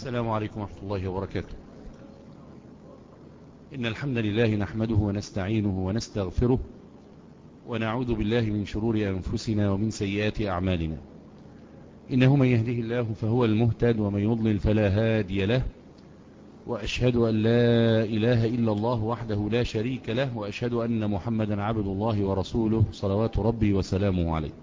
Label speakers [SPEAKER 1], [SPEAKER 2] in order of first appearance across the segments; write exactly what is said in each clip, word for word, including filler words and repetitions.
[SPEAKER 1] السلام عليكم ورحمة الله وبركاته. إن الحمد لله نحمده ونستعينه ونستغفره ونعوذ بالله من شرور أنفسنا ومن سيئات أعمالنا. إنه من يهده الله فهو المهتد ومن يضلل فلا هادي له، وأشهد أن لا إله إلا الله وحده لا شريك له، وأشهد أن محمدا عبد الله ورسوله صلوات ربي وسلامه عليه.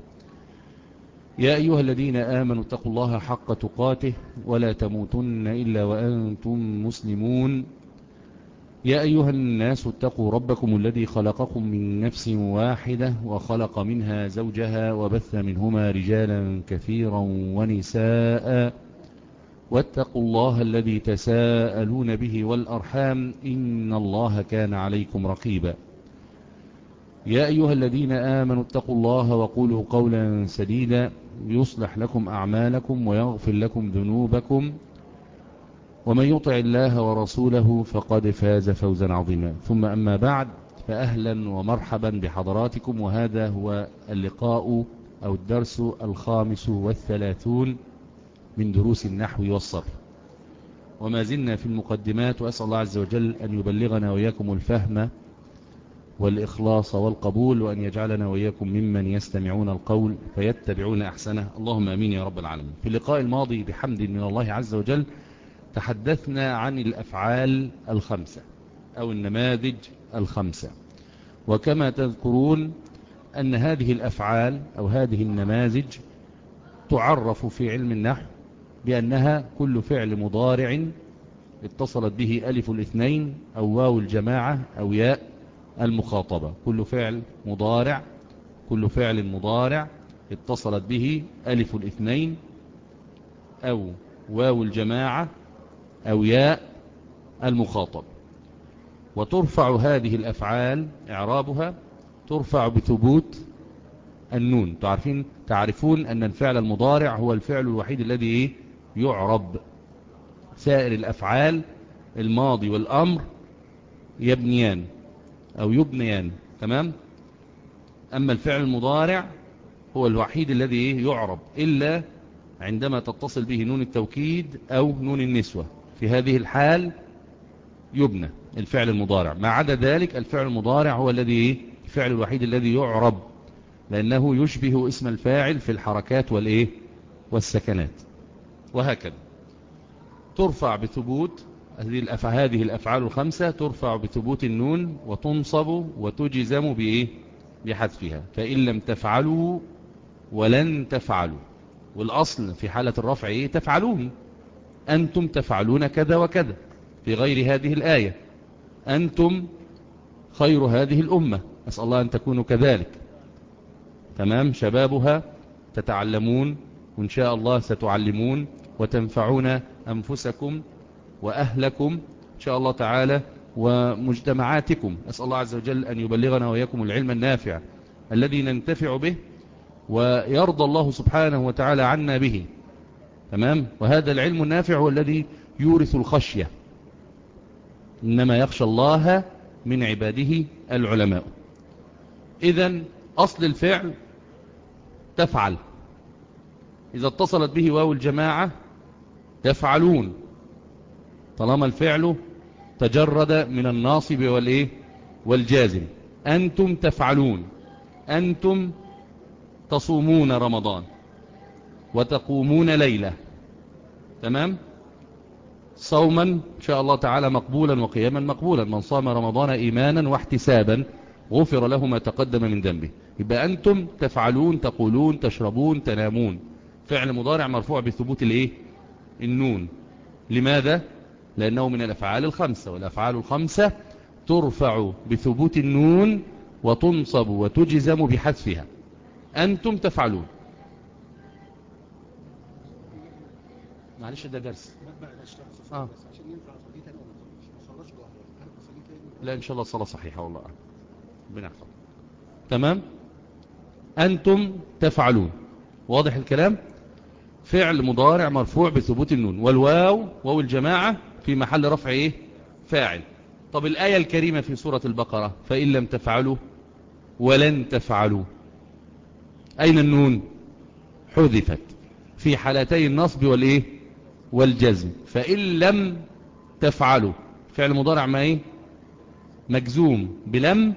[SPEAKER 1] يا أيها الذين آمنوا اتقوا الله حق تقاته ولا تموتن إلا وأنتم مسلمون. يا أيها الناس اتقوا ربكم الذي خلقكم من نفس واحدة وخلق منها زوجها وبث منهما رجالا كثيرا ونساء، واتقوا الله الذي تساءلون به والأرحام إن الله كان عليكم رقيبا. يا أيها الذين آمنوا اتقوا الله وقولوا قولا سديدا يصلح لكم أعمالكم ويغفر لكم ذنوبكم، ومن يطع الله ورسوله فقد فاز فوزا عظيما. ثم أما بعد، فأهلا ومرحبا بحضراتكم، وهذا هو اللقاء أو الدرس الخامس والثلاثون من دروس النحو والصرف، وما زلنا في المقدمات، وأسأل الله عز وجل أن يبلغنا وإياكم الفهم والإخلاص والقبول، وأن يجعلنا وإياكم ممن يستمعون القول فيتبعون أحسنه، اللهم أمين يا رب العالمين. في اللقاء الماضي بحمد من الله عز وجل تحدثنا عن الأفعال الخمسة أو النماذج الخمسة، وكما تذكرون أن هذه الأفعال أو هذه النماذج تعرف في علم النحو بأنها كل فعل مضارع اتصلت به ألف الاثنين أو واو الجماعة أو ياء المخاطبة. كل فعل مضارع كل فعل مضارع اتصلت به ألف الاثنين أو واو الجماعة أو ياء المخاطب. وترفع هذه الأفعال إعرابها ترفع بثبوت النون. تعرفين تعرفون أن الفعل المضارع هو الفعل الوحيد الذي يعرب. سائر الأفعال الماضي والأمر يبنيان أو يبنيان، تمام؟ أما الفعل المضارع هو الوحيد الذي يعرب إلا عندما تتصل به نون التوكيد أو نون النسوة. في هذه الحال يبنى الفعل المضارع. ما عدا ذلك الفعل المضارع هو الذي الفعل الوحيد الذي يعرب، لأنه يشبه اسم الفاعل في الحركات والإيه والسكنات. وهكذا ترفع بثبوت هذه الأفعال الخمسة، ترفع بثبوت النون وتنصب وتجزم بإيه بحذفها. فإن لم تفعلوا ولن تفعلوا، والأصل في حالة الرفع إيه تفعلون. أنتم تفعلون كذا وكذا. في غير هذه الآية أنتم خير هذه الأمة، أسأل الله أن تكونوا كذلك، تمام؟ شبابها تتعلمون، وإن شاء الله ستعلمون وتنفعون أنفسكم وأهلكم إن شاء الله تعالى ومجتمعاتكم. أسأل الله عز وجل أن يبلغنا وإياكم العلم النافع الذي ننتفع به ويرضى الله سبحانه وتعالى عنا به، تمام؟ وهذا العلم النافع هو الذي يورث الخشية. إنما يخشى الله من عباده العلماء. إذن أصل الفعل تفعل، إذا اتصلت به واو الجماعة تفعلون، طالما الفعل تجرد من الناصب والإيه والجازم. أنتم تفعلون، أنتم تصومون رمضان وتقومون ليلة، تمام؟ صوما إن شاء الله تعالى مقبولا وقياما مقبولا. من صام رمضان إيمانا واحتسابا غفر له ما تقدم من ذنبه. يبقى أنتم تفعلون، تقولون، تشربون، تنامون، فعل مضارع مرفوع بثبوت الإيه النون. لماذا؟ لأنه من الأفعال الخمسة، والأفعال الخمسة ترفع بثبوت النون وتنصب وتجزم بحذفها. أنتم تفعلون. معلش ده درس آه. لا إن شاء الله الصلاة صحيحة والله بنحفظ، تمام؟ أنتم تفعلون، واضح الكلام؟ فعل مضارع مرفوع بثبوت النون، والواو واو الجماعة في محل رفع إيه فاعل. طب الآية الكريمة في سورة البقرة فإن لم تفعلوا ولن تفعلوا، أين النون؟ حذفت في حالتي النصب والإيه والجزم. فإن لم تفعلوا فعل مضارع ما ايه مجزوم بلم،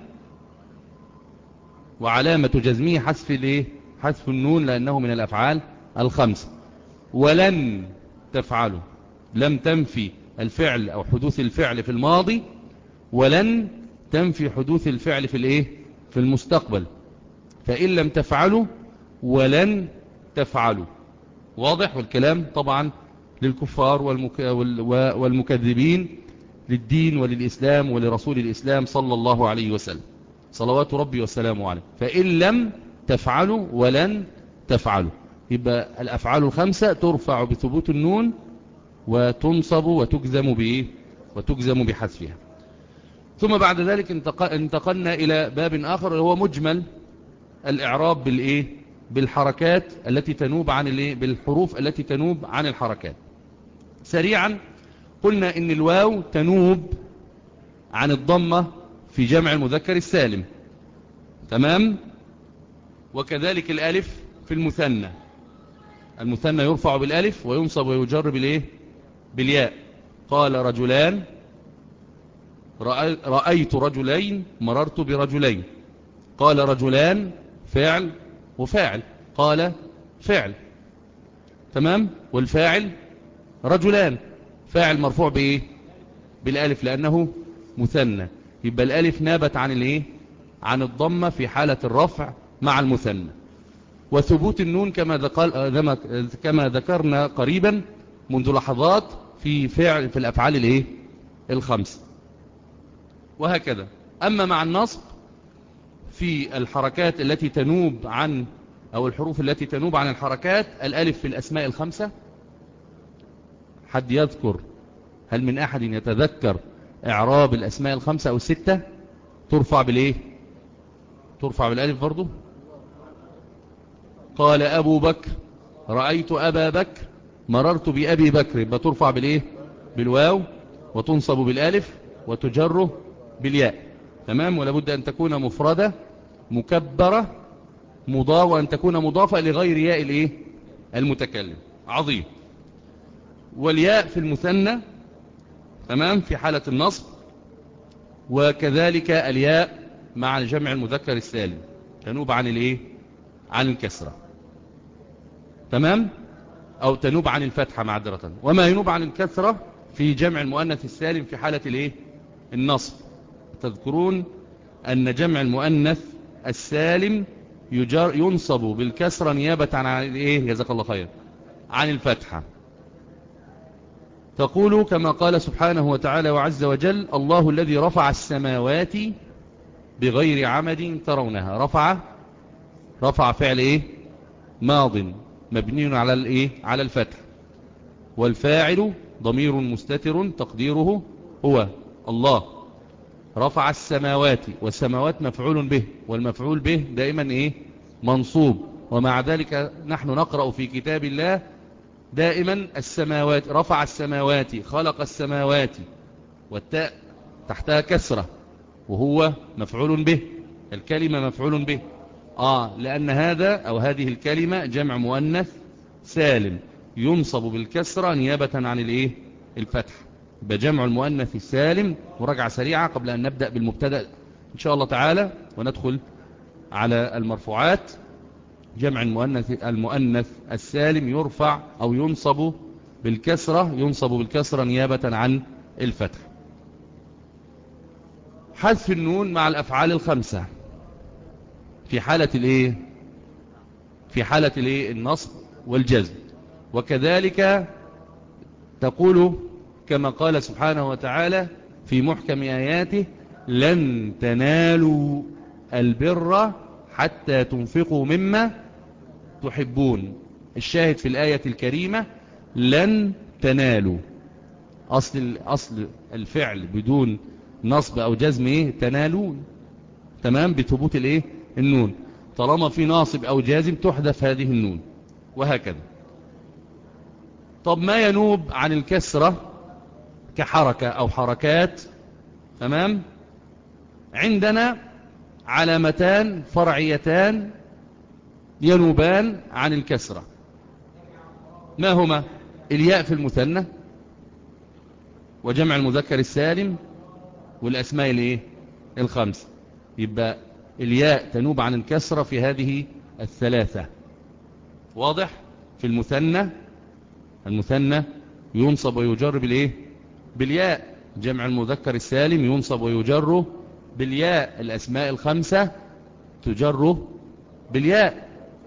[SPEAKER 1] وعلامة جزمه حذف الايه حذف النون لأنه من الأفعال الخمسة. ولن تفعلوا لم تنفي الفعل أو حدوث الفعل في الماضي، ولن تنفي حدوث الفعل في الايه في المستقبل. فإن لم تفعلوا ولن تفعلوا. واضح؟ والكلام طبعا للكفار والمك... والمكذبين للدين وللإسلام ولرسول الإسلام صلى الله عليه وسلم صلوات ربي وسلامه عليه. فإن لم تفعلوا ولن تفعلوا، يبقى الأفعال الخمسة ترفع بثبوت النون وتنصب وتجزم بإيه وتجزم بحذفها. ثم بعد ذلك انتقلنا إلى باب آخر هو مجمل الإعراب بالإيه بالحركات التي تنوب عن الإيه بالحروف التي تنوب عن الحركات. سريعا قلنا إن الواو تنوب عن الضمة في جمع المذكر السالم، تمام؟ وكذلك الألف في المثنى، المثنى يرفع بالألف وينصب ويجر بالإيه بالياء. قال رجلان، رأيت رجلين، مررت برجلين. قال رجلان فعل وفاعل، قال فعل، تمام؟ والفاعل رجلان، فاعل مرفوع بإيه بالألف لأنه مثنى. يبقى الألف نابت عن الإيه عن الضمة في حالة الرفع مع المثنى. وثبوت النون كما ذكر كما ذكرنا قريبا منذ لحظات في فعل في الأفعال الإيه الخمس. وهكذا. أما مع النصب في الحركات التي تنوب عن أو الحروف التي تنوب عن الحركات، الألف في الأسماء الخمسة. حد يذكر؟ هل من أحد يتذكر إعراب الأسماء الخمسة أو الستة؟ ترفع بالإيه ترفع بالألف برضو. قال أبو بكر، رأيت أبا بكر، مررت بأبي بكر، يبقى ترفع بالإيه بالواو وتنصب بالألف وتجر بالياء، تمام؟ ولابد أن تكون مفردة مكبرة مضافة، وأن تكون مضافة لغير ياء الإيه المتكلم. عظيم. والياء في المثنى، تمام، في حالة النصب. وكذلك الياء مع الجمع المذكر السالم تنوب عن الإيه عن الكسرة، تمام، أو تنوب عن الفتحة معذرة. وما ينوب عن الكسرة في جمع المؤنث السالم في حالة الإيه النصب. تذكرون أن جمع المؤنث السالم يجر ينصب بالكسرة نيابة عن الإيه جزاك الله خير عن الفتحة. تقول كما قال سبحانه وتعالى وعز وجل: الله الذي رفع السماوات بغير عمد ترونها. رفع رفع فعل إيه ماض مبني على الإيه على الفتح، والفاعل ضمير مستتر تقديره هو الله. رفع السماوات، والسماوات مفعول به، والمفعول به دائما إيه منصوب. ومع ذلك نحن نقرأ في كتاب الله دائما السماوات، رفع السماوات، خلق السماوات، والتاء تحتها كسرة وهو مفعول به، الكلمة مفعول به. آه لأن هذا أو هذه الكلمة جمع مؤنث سالم ينصب بالكسرة نيابة عن الإيه الفتح. بجمع المؤنث السالم. مراجعة سريعة قبل أن نبدأ بالمبتدأ إن شاء الله تعالى وندخل على المرفوعات. جمع المؤنث المؤنث السالم يرفع أو ينصب بالكسرة ينصب بالكسرة نيابة عن الفتح. حذف النون مع الأفعال الخمسة في حالة الإيه في حالة الإيه النصب والجزم. وكذلك تقول كما قال سبحانه وتعالى في محكم آياته: لن تنالوا البر حتى تنفقوا مما تحبون. الشاهد في الآية الكريمة لن تنالوا، أصل, أصل الفعل بدون نصب أو جزم إيه تنالون، تمام، بثبوت الإيه النون. طالما في ناصب أو جازم تحذف هذه النون، وهكذا. طب ما ينوب عن الكسرة كحركة أو حركات، تمام، عندنا علامتان فرعيتان ينوبان عن الكسرة. ما هما؟ الياء في المثنى وجمع المذكر السالم والأسماء الايه الخمسة. يبقى الياء تنوب عن الكسرة في هذه الثلاثة. واضح؟ في المثنى، المثنى ينصب ويجر بالايه بالياء، جمع المذكر السالم ينصب ويجر بالياء، الأسماء الخمسة تجر بالياء،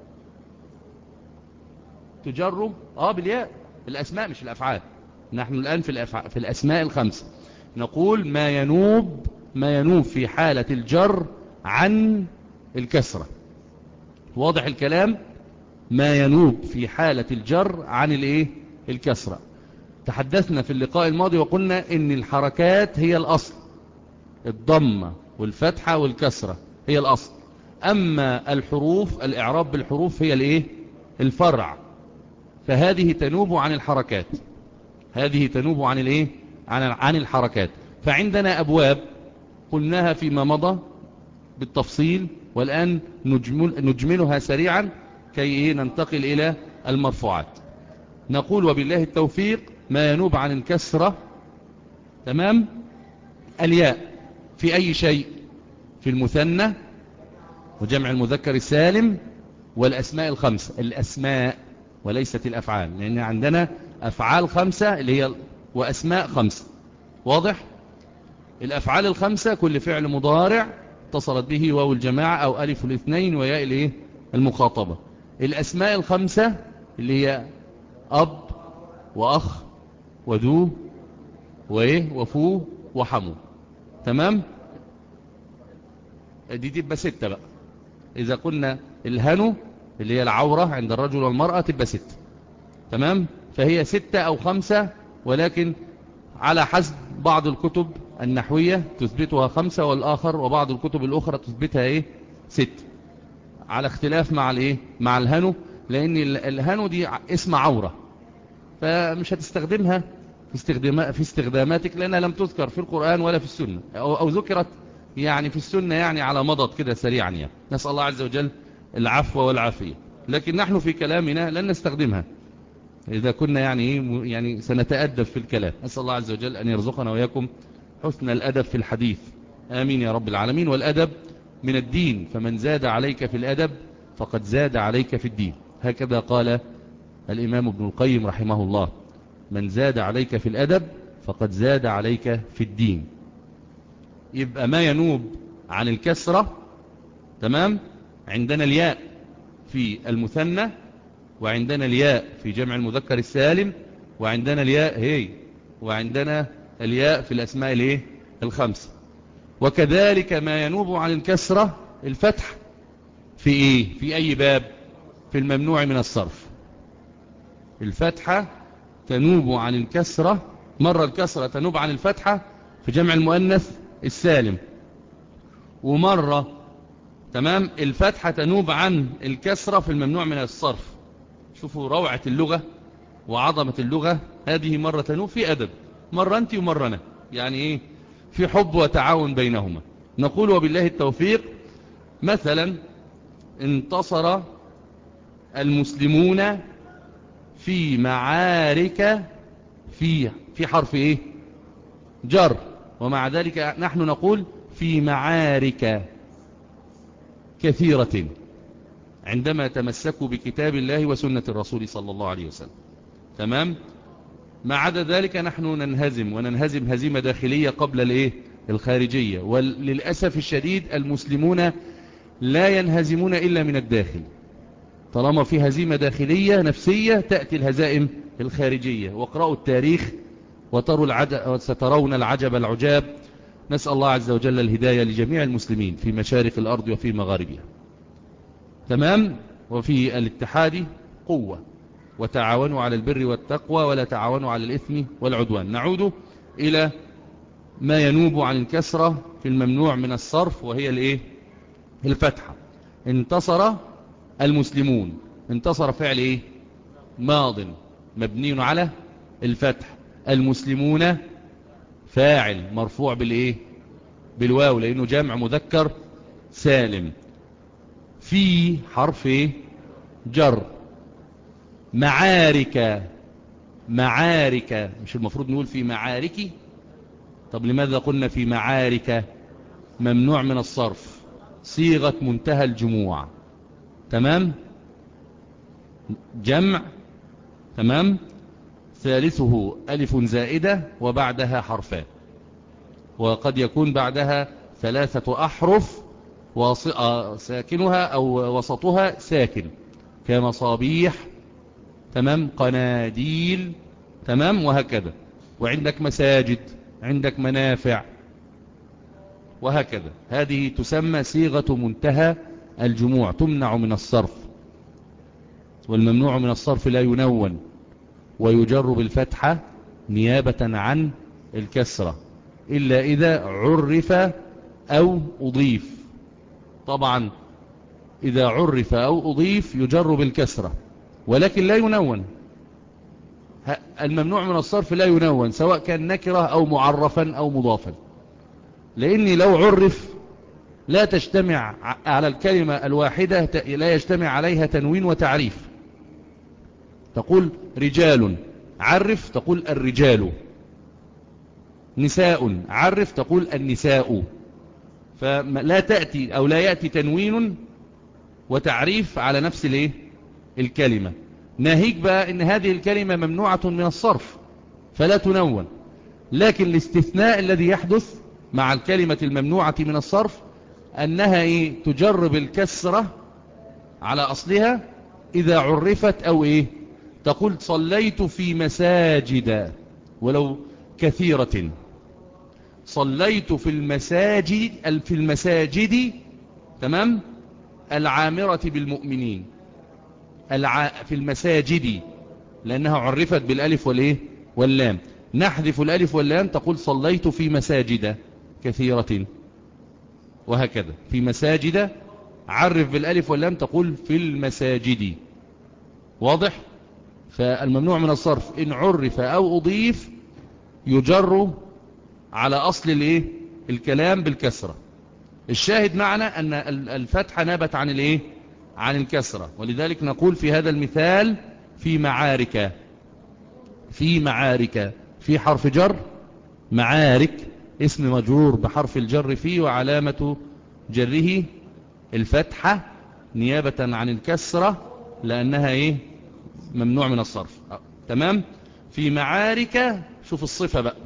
[SPEAKER 1] تجر اه بالياء، الأسماء مش الأفعال. نحن الآن في, الأفع... في الأسماء الخمسة نقول ما ينوب ما ينوب في حالة الجر عن الكسرة. واضح الكلام؟ ما ينوب في حالة الجر عن الايه الكسرة. تحدثنا في اللقاء الماضي وقلنا ان الحركات هي الأصل، الضمة والفتحة والكسرة هي الأصل، أما الحروف الإعراب بالحروف هي الايه الفرع، فهذه تنوب عن الحركات، هذه تنوب عن الايه عن عن الحركات. فعندنا أبواب قلناها فيما مضى بالتفصيل، والآن نجمل نجملها سريعا كي إيه ننتقل إلى المرفوعات. نقول وبالله التوفيق ما ينوب عن الكسرة، تمام، الياء في أي شيء، في المثنى وجمع المذكر السالم والأسماء الخمسة، الأسماء وليست الأفعال، لأن عندنا أفعال خمسة اللي هي وأسماء خمسة. واضح؟ الأفعال الخمسة كل فعل مضارع اتصلت به واو الجماعة أو ألف الاثنين وياء الايه المخاطبة. الأسماء الخمسة اللي هي أب وأخ وذو وإيه وفو وحمو، تمام، دي تبقى ستة بقى. إذا قلنا الهنو اللي هي العورة عند الرجل والمرأة تبقى ستة، تمام، فهي ستة أو خمسة، ولكن على حسب بعض الكتب النحوية تثبتها خمسة والآخر وبعض الكتب الأخرى تثبتها إيه ستة، على اختلاف مع الإيه مع الهنو، لأن الهنو دي اسم عورة، فمش هتستخدمها في, استخدام في استخداماتك لأنها لم تذكر في القرآن ولا في السنة، أو, أو ذكرت يعني في السنة يعني على مضض كده سريعا، يعني نسأل الله عز وجل العفو والعافية، لكن نحن في كلامنا لن نستخدمها إذا كنا يعني يعني سنتأدب في الكلام. أسأل الله عز وجل أن يرزقنا وإياكم حسن الأدب في الحديث، آمين يا رب العالمين. والأدب من الدين، فمن زاد عليك في الأدب فقد زاد عليك في الدين، هكذا قال الإمام ابن القيم رحمه الله، من زاد عليك في الأدب فقد زاد عليك في الدين. يبقى ما ينوب عن الكسرة، تمام، عندنا الياء في المثنى، وعندنا الياء في جمع المذكر السالم، وعندنا الياء هي وعندنا الياء في الأسماء الايه الخمسة. وكذلك ما ينوب عن الكسرة الفتح في ايه في اي باب؟ في الممنوع من الصرف. الفتحة تنوب عن الكسرة، مرة الكسرة تنوب عن الفتحة في جمع المؤنث السالم، ومرة تمام الفتحة تنوب عن الكسرة في الممنوع من الصرف. شوفوا روعة اللغة وعظمة اللغة، هذه مرة تنوب في أدب، مرة أنت ومرة أنا، يعني إيه في حب وتعاون بينهما. نقول وبالله التوفيق مثلا انتصر المسلمون في معارك، في في حرف إيه جر، ومع ذلك نحن نقول في معارك كثيرة عندما تمسكوا بكتاب الله وسنة الرسول صلى الله عليه وسلم، تمام. ما عدا ذلك نحن ننهزم، وننهزم هزيمة داخلية قبل الايه الخارجية، وللأسف الشديد المسلمون لا ينهزمون إلا من الداخل. طالما في هزيمة داخلية نفسية تأتي الهزائم الخارجية. واقرأوا التاريخ وتروا العجب وسترون العجب العجاب. نسأل الله عز وجل الهداية لجميع المسلمين في مشارق الأرض وفي مغاربها، تمام. وفي الاتحاد قوة، وتعاونوا على البر والتقوى ولا تعاونوا على الإثم والعدوان. نعود إلى ما ينوب عن الكسرة في الممنوع من الصرف، وهي الايه الفتحة. انتصر المسلمون، انتصر فعل ايه ماض مبني على الفتح، المسلمون فاعل مرفوع بالايه بالواو لانه جمع مذكر سالم، في حرف ايه جر، معارك معارك، مش المفروض نقول في معارك؟ طب لماذا قلنا في معارك؟ ممنوع من الصرف، صيغة منتهى الجموع، تمام، جمع، تمام، ثالثه ألف زائدة وبعدها حرفان، وقد يكون بعدها ثلاثة أحرف ساكنها أو وسطها ساكن، كمصابيح، تمام، قناديل، تمام، وهكذا. وعندك مساجد، عندك منافع، وهكذا. هذه تسمى صيغة منتهى الجموع، تمنع من الصرف. والممنوع من الصرف لا ينون، ويجر بالفتحة نيابة عن الكسرة، إلا إذا عرف أو أضيف. طبعا إذا عرف أو أضيف يجر بالكسرة، ولكن لا ينون. الممنوع من الصرف لا ينون، سواء كان نكرة أو معرفا أو مضافا، لأني لو عرف لا تجتمع على الكلمة الواحدة، لا يجتمع عليها تنوين وتعريف. تقول رجال، عرف تقول الرجال. نساء، عرف تقول النساء. فلا تأتي أو لا يأتي تنوين وتعريف على نفس الايه الكلمة. ناهيك بقى ان هذه الكلمة ممنوعة من الصرف فلا تنون، لكن الاستثناء الذي يحدث مع الكلمة الممنوعة من الصرف أنها إيه؟ تجر بالكسرة على أصلها إذا عرفت أو إيه؟ تقول صليت في مساجد ولو كثيرة، صليت في المساجد في المساجد تمام العامرة بالمؤمنين، الع... في المساجد لأنها عرفت بالألف والإيه واللام. نحذف الألف واللام تقول صليت في مساجد كثيرة، وهكذا. في مساجد عرف بالألف واللام تقول في المساجد. واضح؟ فالممنوع من الصرف إن عرف أو أضيف يجر على أصل الإيه الكلام بالكسرة. الشاهد معنا أن الفتحة نابت عن الإيه عن الكسرة، ولذلك نقول في هذا المثال في معارك. في معارك في حرف جر، معارك اسم مجرور بحرف الجر فيه، وعلامة جره الفتحة نيابة عن الكسرة لأنها إيه ممنوع من الصرف. تمام. في معارك شوف الصفة بقى،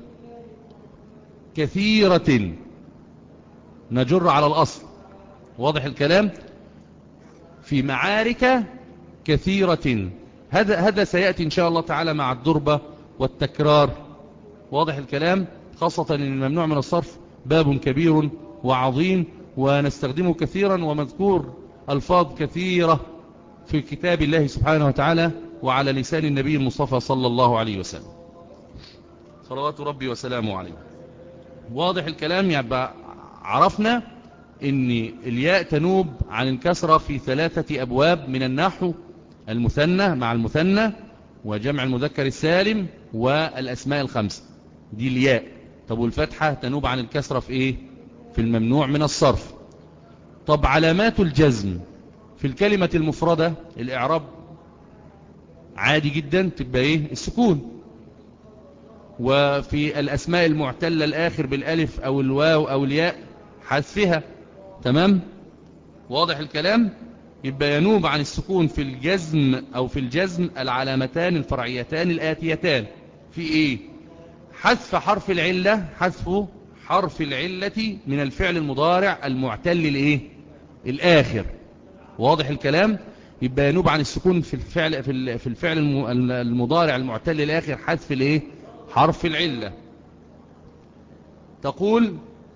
[SPEAKER 1] كثيرة نجر على الأصل. واضح الكلام؟ في معارك كثيرة، هذا هذا سيأتي إن شاء الله تعالى مع الضربة والتكرار. واضح الكلام؟ خاصة أن الممنوع من الصرف باب كبير وعظيم ونستخدمه كثيرا، ومذكور ألفاظ كثيرة في كتاب الله سبحانه وتعالى وعلى لسان النبي المصطفى صلى الله عليه وسلم صلوات ربي وسلامه عليه. واضح الكلام؟ يبقى عرفنا ان الياء تنوب عن الكسرة في ثلاثة أبواب من النحو: المثنى مع المثنى، وجمع المذكر السالم، والأسماء الخمسة. دي الياء. طب والفتحة تنوب عن الكسرة في ايه؟ في الممنوع من الصرف. طب علامات الجزم في الكلمة المفردة الإعراب عادي جدا تبقى ايه؟ السكون. وفي الأسماء المعتلة الآخر بالألف أو الواو أو الياء حذفها. تمام. واضح الكلام؟ يبقى ينوب عن السكون في الجزم أو في الجزم العلامتان الفرعيتان الآتيتان في إيه؟ حذف حرف العلة، حذف حرف العلة من الفعل المضارع المعتل الإيه؟ الآخر. واضح الكلام؟ يبقى ينوب عن السكون في الفعل في الفعل المضارع المعتل الآخر حذف الإيه؟ حرف العلة. تقول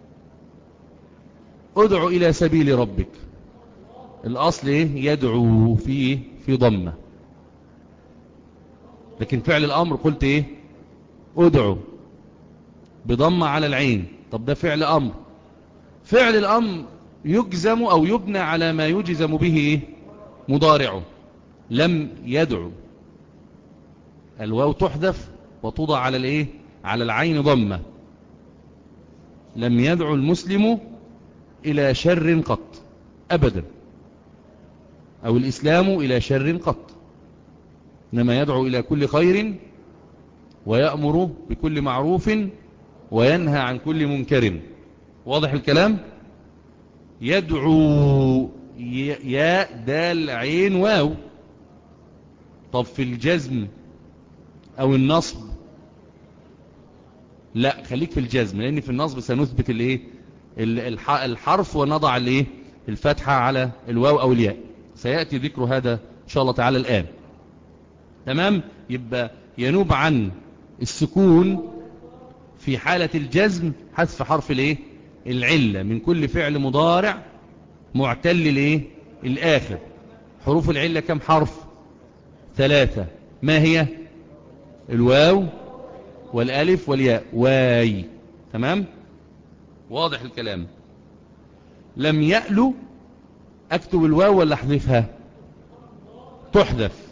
[SPEAKER 1] ادعو إلى سبيل ربك، الأصل إيه؟ يدعو فيه في ضمة، لكن فعل الأمر قلت إيه؟ ادعو بضمة على العين. طب ده فعل أمر. فعل الأمر يجزم أو يبنى على ما يجزم به إيه؟ مضارعه. لم يدعو، الواو تحذف وتوضع على الإيه؟ على العين ضمة. لم يدعو المسلم إلى شر قط أبدا، أو الإسلام إلى شر قط، إنما يدعو إلى كل خير ويأمر بكل معروف وينهى عن كل منكر. واضح الكلام؟ يدعو ياء دال عين واو. طب في الجزم او النصب لا، خليك في الجزم، لان في النصب سنثبت الايه الحرف ونضع الايه الفتحة على الواو او الياء، سيأتي ذكر هذا ان شاء الله تعالى الآن. تمام؟ يبقى ينوب عن السكون في حالة الجزم حذف حرف الايه العلة من كل فعل مضارع معتل الايه الآخر. حروف العلة كم حرف؟ ثلاثة. ما هي؟ الواو والالف والياء. واي. تمام؟ واضح الكلام؟ لم يألو اكتب الواو ولا احذفها؟ تحذف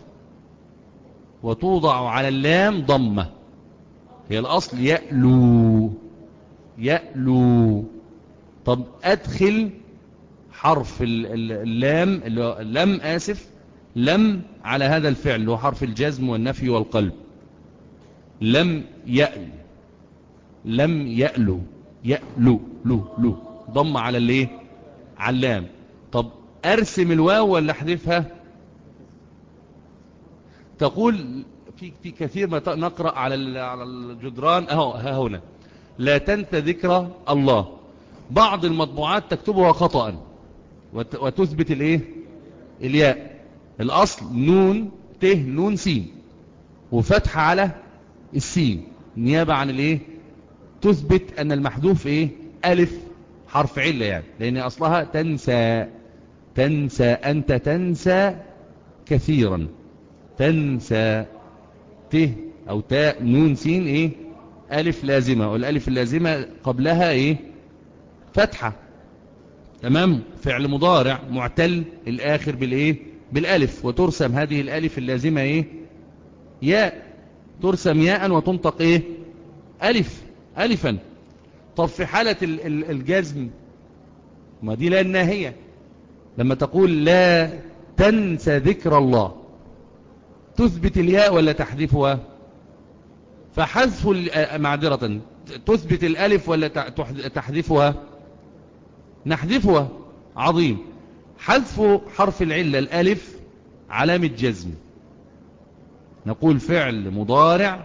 [SPEAKER 1] وتوضع على اللام ضمة. هي الاصل يألو يألو. طب ادخل حرف اللام اللام اسف لم على هذا الفعل هو حرف الجزم والنفي والقلب. لم يأل لم يألو يألو لو لو ضم على الايه على اللام. طب ارسم الواو ولا احذفها؟ تقول في في كثير ما نقرأ على على الجدران اهو ها هنا لا تنسى ذكر الله. بعض المطبوعات تكتبها خطأ وتثبت الايه الياء. الاصل نون ت نون سين وفتحة على السين نيابة عن الايه تثبت ان المحذوف ايه الف حرف علة، يعني لان اصلها تنسى. تنسى انت تنسى كثيرا. تنسى ت او تاء نون سين ايه الف لازمة، والالف اللازمة قبلها ايه فتحة. تمام؟ فعل مضارع معتل الاخر بالايه بالالف، وترسم هذه الالف اللازمة ايه ياء. ترسم ياء وتنطق ايه الف الفا. طب في حالة الجزم ما دي لا الناهية، لما تقول لا تنسى ذكر الله تثبت الياء ولا تحذفها؟ فحذف معذرة تثبت الالف ولا تحذفها؟ نحذفها. عظيم. حذف حرف العلة الالف علامة جزم. نقول فعل مضارع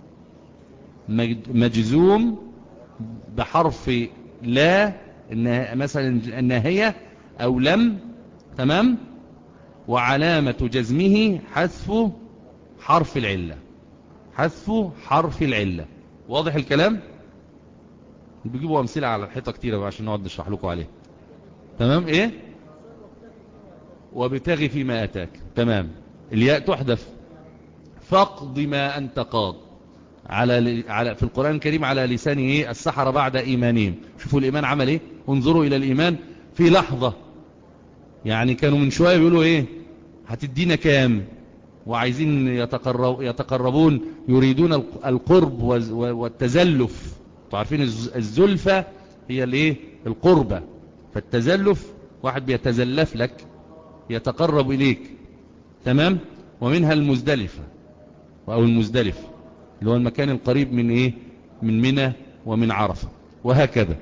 [SPEAKER 1] مجزوم بحرف لا مثلا الناهية او لم. تمام؟ وعلامة جزمه حذف حرف العلة. حذف حرف العلة. واضح الكلام؟ بيجيبوا امثلة على الحيطة كتيرة عشان نقعد نشرح لكم عليه. تمام؟ ايه وبتغي فيما اتاك. تمام؟ الياء تحذف. فاقض ما انت قاض على على في القرآن الكريم على لسان ايه السحرة بعد ايمانهم. شوفوا الايمان عمل ايه. انظروا الى الايمان في لحظة. يعني كانوا من شوية بيقولوا ايه هتدينا كام وعايزين يتقرب يتقربون يريدون القرب والتزلف. عارفين الزلفة هي الايه القربة، فالتزلف واحد بيتزلف لك يتقرب اليك. تمام؟ ومنها المزدلفة او المزدلف اللي هو المكان القريب من ايه من منى ومن عرفة وهكذا.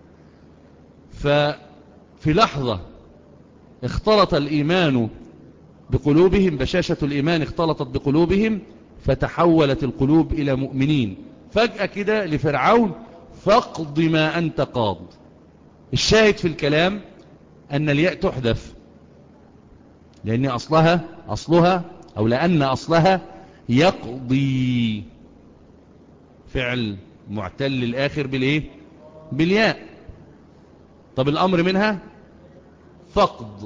[SPEAKER 1] ففي لحظة اختلط الإيمان بقلوبهم، بشاشة الإيمان اختلطت بقلوبهم فتحولت القلوب إلى مؤمنين. فجأة كده لفرعون فاقض ما أنت قاض. الشاهد في الكلام أن الياء تحذف لأن أصلها أصلها أو لأن أصلها يقضي فعل معتل الآخر بالإيه بالياء. طب الأمر منها فقد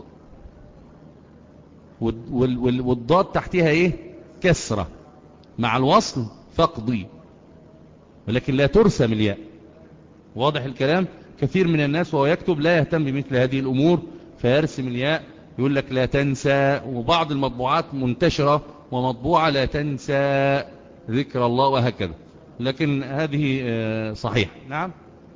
[SPEAKER 1] والضاد تحتها ايه كسرة مع الوصل فقضي، ولكن لا ترسم الياء. واضح الكلام؟ كثير من الناس وهو يكتب لا يهتم بمثل هذه الأمور فيرسم الياء يقول لك لا تنسى. وبعض المطبوعات منتشرة ومطبوعة لا تنسى ذكر الله وهكذا، لكن هذه صحيح. نعم.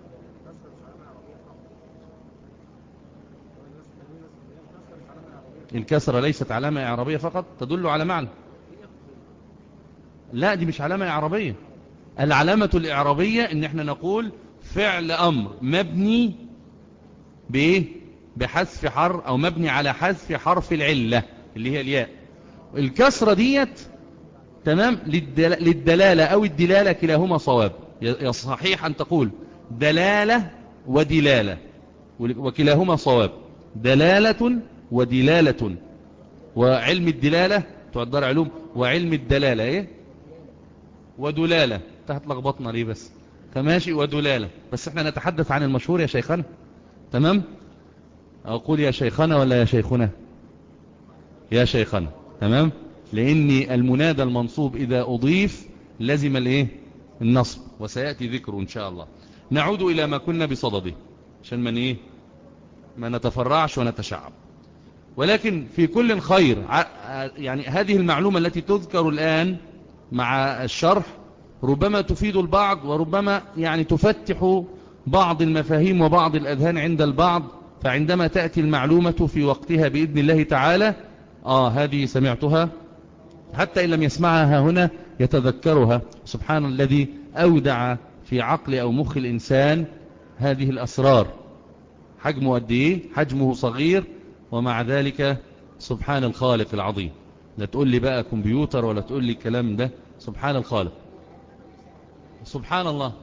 [SPEAKER 1] الكسرة ليست علامة إعرابية فقط، تدل على معنى. لا دي مش علامة إعرابية. العلامة الإعرابية إن احنا نقول فعل أمر مبني بإيه؟ بحذف حرف، أو مبني على حذف حرف العلة اللي هي الياء. الكسرة ديت تمام للدلالة أو الدلالة كلاهما صواب. صحيح أن تقول دلالة ودلالة وكلاهما صواب. دلالة ودلالة، وعلم الدلالة تعدر علوم، وعلم الدلالة إيه؟ ودلالة. تحت لخبطنا ليه بس؟ فماشي ودلالة، بس احنا نتحدث عن المشهور يا شيخنا. تمام؟ أقول يا شيخنا ولا يا شيخنا؟ يا شيخنا. تمام؟ لأن المنادى المنصوب إذا أضيف لازم الايه؟ النصب، وسيأتي ذكره إن شاء الله. نعود إلى ما كنا بصدده عشان من إيه؟ ما نتفرعش ونتشعب. ولكن في كل خير، يعني هذه المعلومة التي تذكر الآن مع الشرح ربما تفيد البعض، وربما يعني تفتح بعض المفاهيم وبعض الأذهان عند البعض. فعندما تأتي المعلومة في وقتها بإذن الله تعالى، آه هذه سمعتها، حتى إن لم يسمعها هنا يتذكرها. سبحان الذي أودع في عقل أو مخ الإنسان هذه الأسرار. حجمه قد إيه؟ حجمه صغير، ومع ذلك سبحان الخالق العظيم. لا تقول لي بقى كمبيوتر ولا تقول لي الكلام ده، سبحان الخالق. سبحان الله.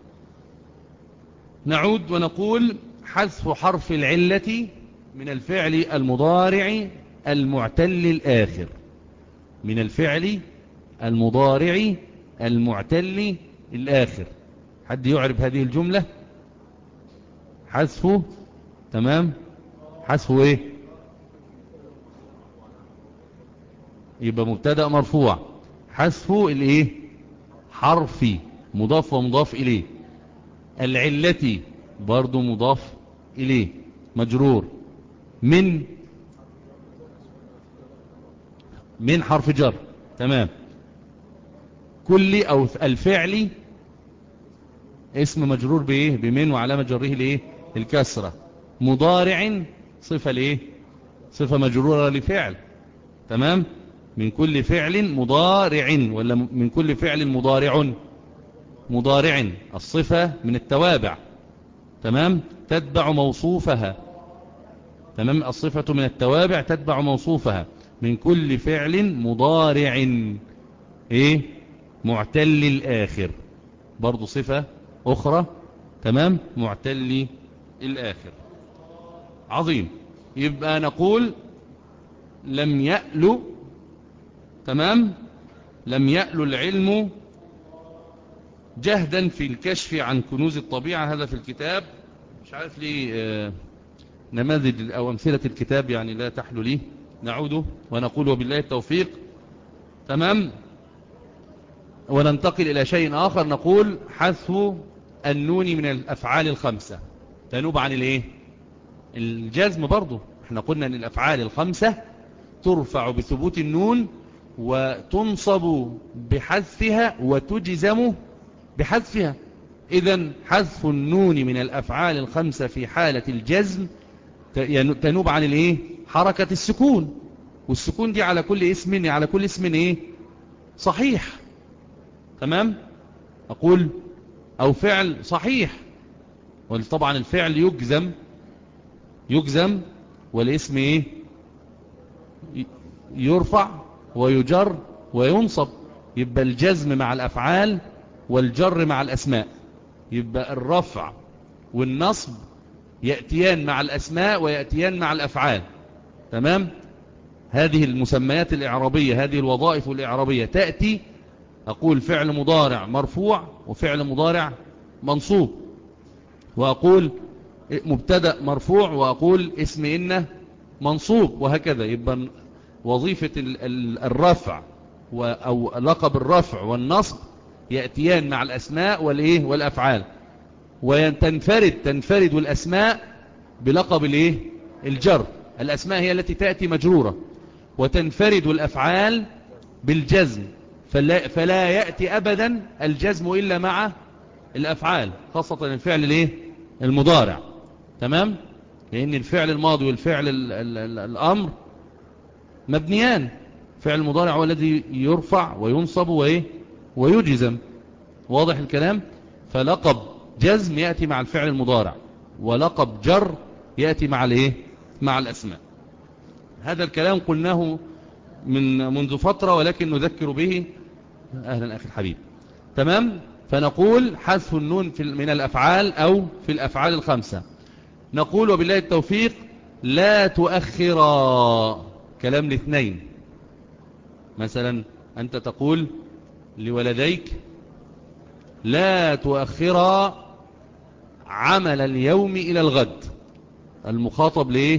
[SPEAKER 1] نعود ونقول حذف حرف العلة من الفعل المضارع المعتل الآخر. من الفعل المضارع المعتل الآخر. حد يعرف هذه الجملة؟ حذفه. تمام؟ حذفه ايه؟ يبقى مبتدأ مرفوع. حذفه الايه؟ حرفي، مضاف ومضاف إليه. العلة برضو مضاف إليه، مجرور. من من حرف جر. تمام. كل أو الفعل اسم مجرور بإيه؟ بمن، وعلامة جره لإيه؟ الكسرة. مضارع صفة لإيه؟ صفة مجرورة لفعل. تمام. من كل فعل مضارع، ولا من كل فعل مضارع؟ مضارع الصفة من التوابع. تمام. تتبع موصوفها. تمام. الصفة من التوابع تتبع موصوفها. من كل فعل مضارع ايه؟ معتل الآخر، برضو صفة أخرى. تمام. معتل الآخر. عظيم. يبقى نقول لم يألو. تمام. لم يألو العلم جهدا في الكشف عن كنوز الطبيعة. هذا في الكتاب. مش عارف ليه آه نماذج أو أمثلة الكتاب يعني لا تحلو لي. نعود ونقول وبالله التوفيق. تمام. وننتقل إلى شيء آخر. نقول حذف النون من الأفعال الخمسة تنوب عن الايه؟ الجزم. برضو احنا قلنا ان الأفعال الخمسة ترفع بثبوت النون، وتنصب بحذفها، وتجزم بحذفها. إذن حذف النون من الأفعال الخمسة في حالة الجزم تنوب عن الايه؟ حركة السكون. والسكون دي على كل اسم، على كل اسم ايه؟ صحيح. تمام. أقول أو فعل صحيح. وطبعا الفعل يجزم يجزم والاسم ايه؟ يرفع ويجر وينصب. يبقى الجزم مع الأفعال والجر مع الأسماء. يبقى الرفع والنصب يأتيان مع الأسماء ويأتيان مع الأفعال. تمام. هذه المسميات الإعرابية، هذه الوظائف الإعرابية تأتي. أقول فعل مضارع مرفوع، وفعل مضارع منصوب، وأقول مبتدأ مرفوع، وأقول اسم إنه منصوب، وهكذا. يبقى وظيفة الرفع أو لقب الرفع والنصب يأتيان مع الأسماء والإيه؟ والأفعال. وتنفرد تنفرد الأسماء بلقب الإيه؟ الجر. الأسماء هي التي تأتي مجرورة، وتنفرد الأفعال بالجزم. فلا, فلا يأتي أبدا الجزم إلا مع الأفعال، خاصة الفعل الإيه؟ المضارع. تمام. لأن الفعل الماضي والفعل ال ال ال الأمر مبنيان. فعل المضارع هو الذي يرفع وينصب وإيه؟ ويجزم. واضح الكلام؟ فلقب جزم يأتي مع الفعل المضارع، ولقب جر يأتي مع الايه؟ مع الأسماء. هذا الكلام قلناه من منذ فترة ولكن نذكر به. أهلا أخي الحبيب. تمام. فنقول حذف النون في من الأفعال أو في الأفعال الخمسة. نقول وبالله التوفيق لا تؤخرا كلام الاثنين. مثلا أنت تقول لولديك لا تؤخرا عمل اليوم إلى الغد. المخاطب ليه؟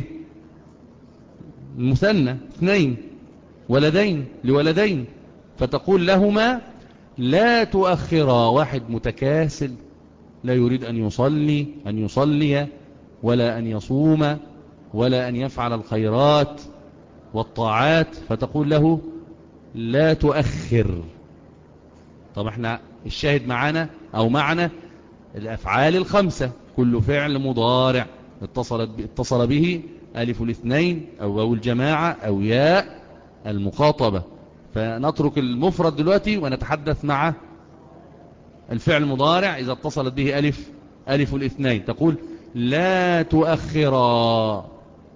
[SPEAKER 1] المثنى اثنين، ولدين لولدين، فتقول لهما لا تؤخرا. واحد متكاسل لا يريد أن يصلي أن يصلي ولا أن يصوم ولا أن يفعل الخيرات والطاعات، فتقول له لا تؤخر. طب احنا الشاهد معنا أو معنا الأفعال الخمسة، كل فعل مضارع اتصلت اتصل به ألف الاثنين أو واو الجماعة أو ياء المخاطبة. فنترك المفرد دلوقتي ونتحدث مع الفعل المضارع إذا اتصلت به ألف ألف الاثنين. تقول لا تؤخرا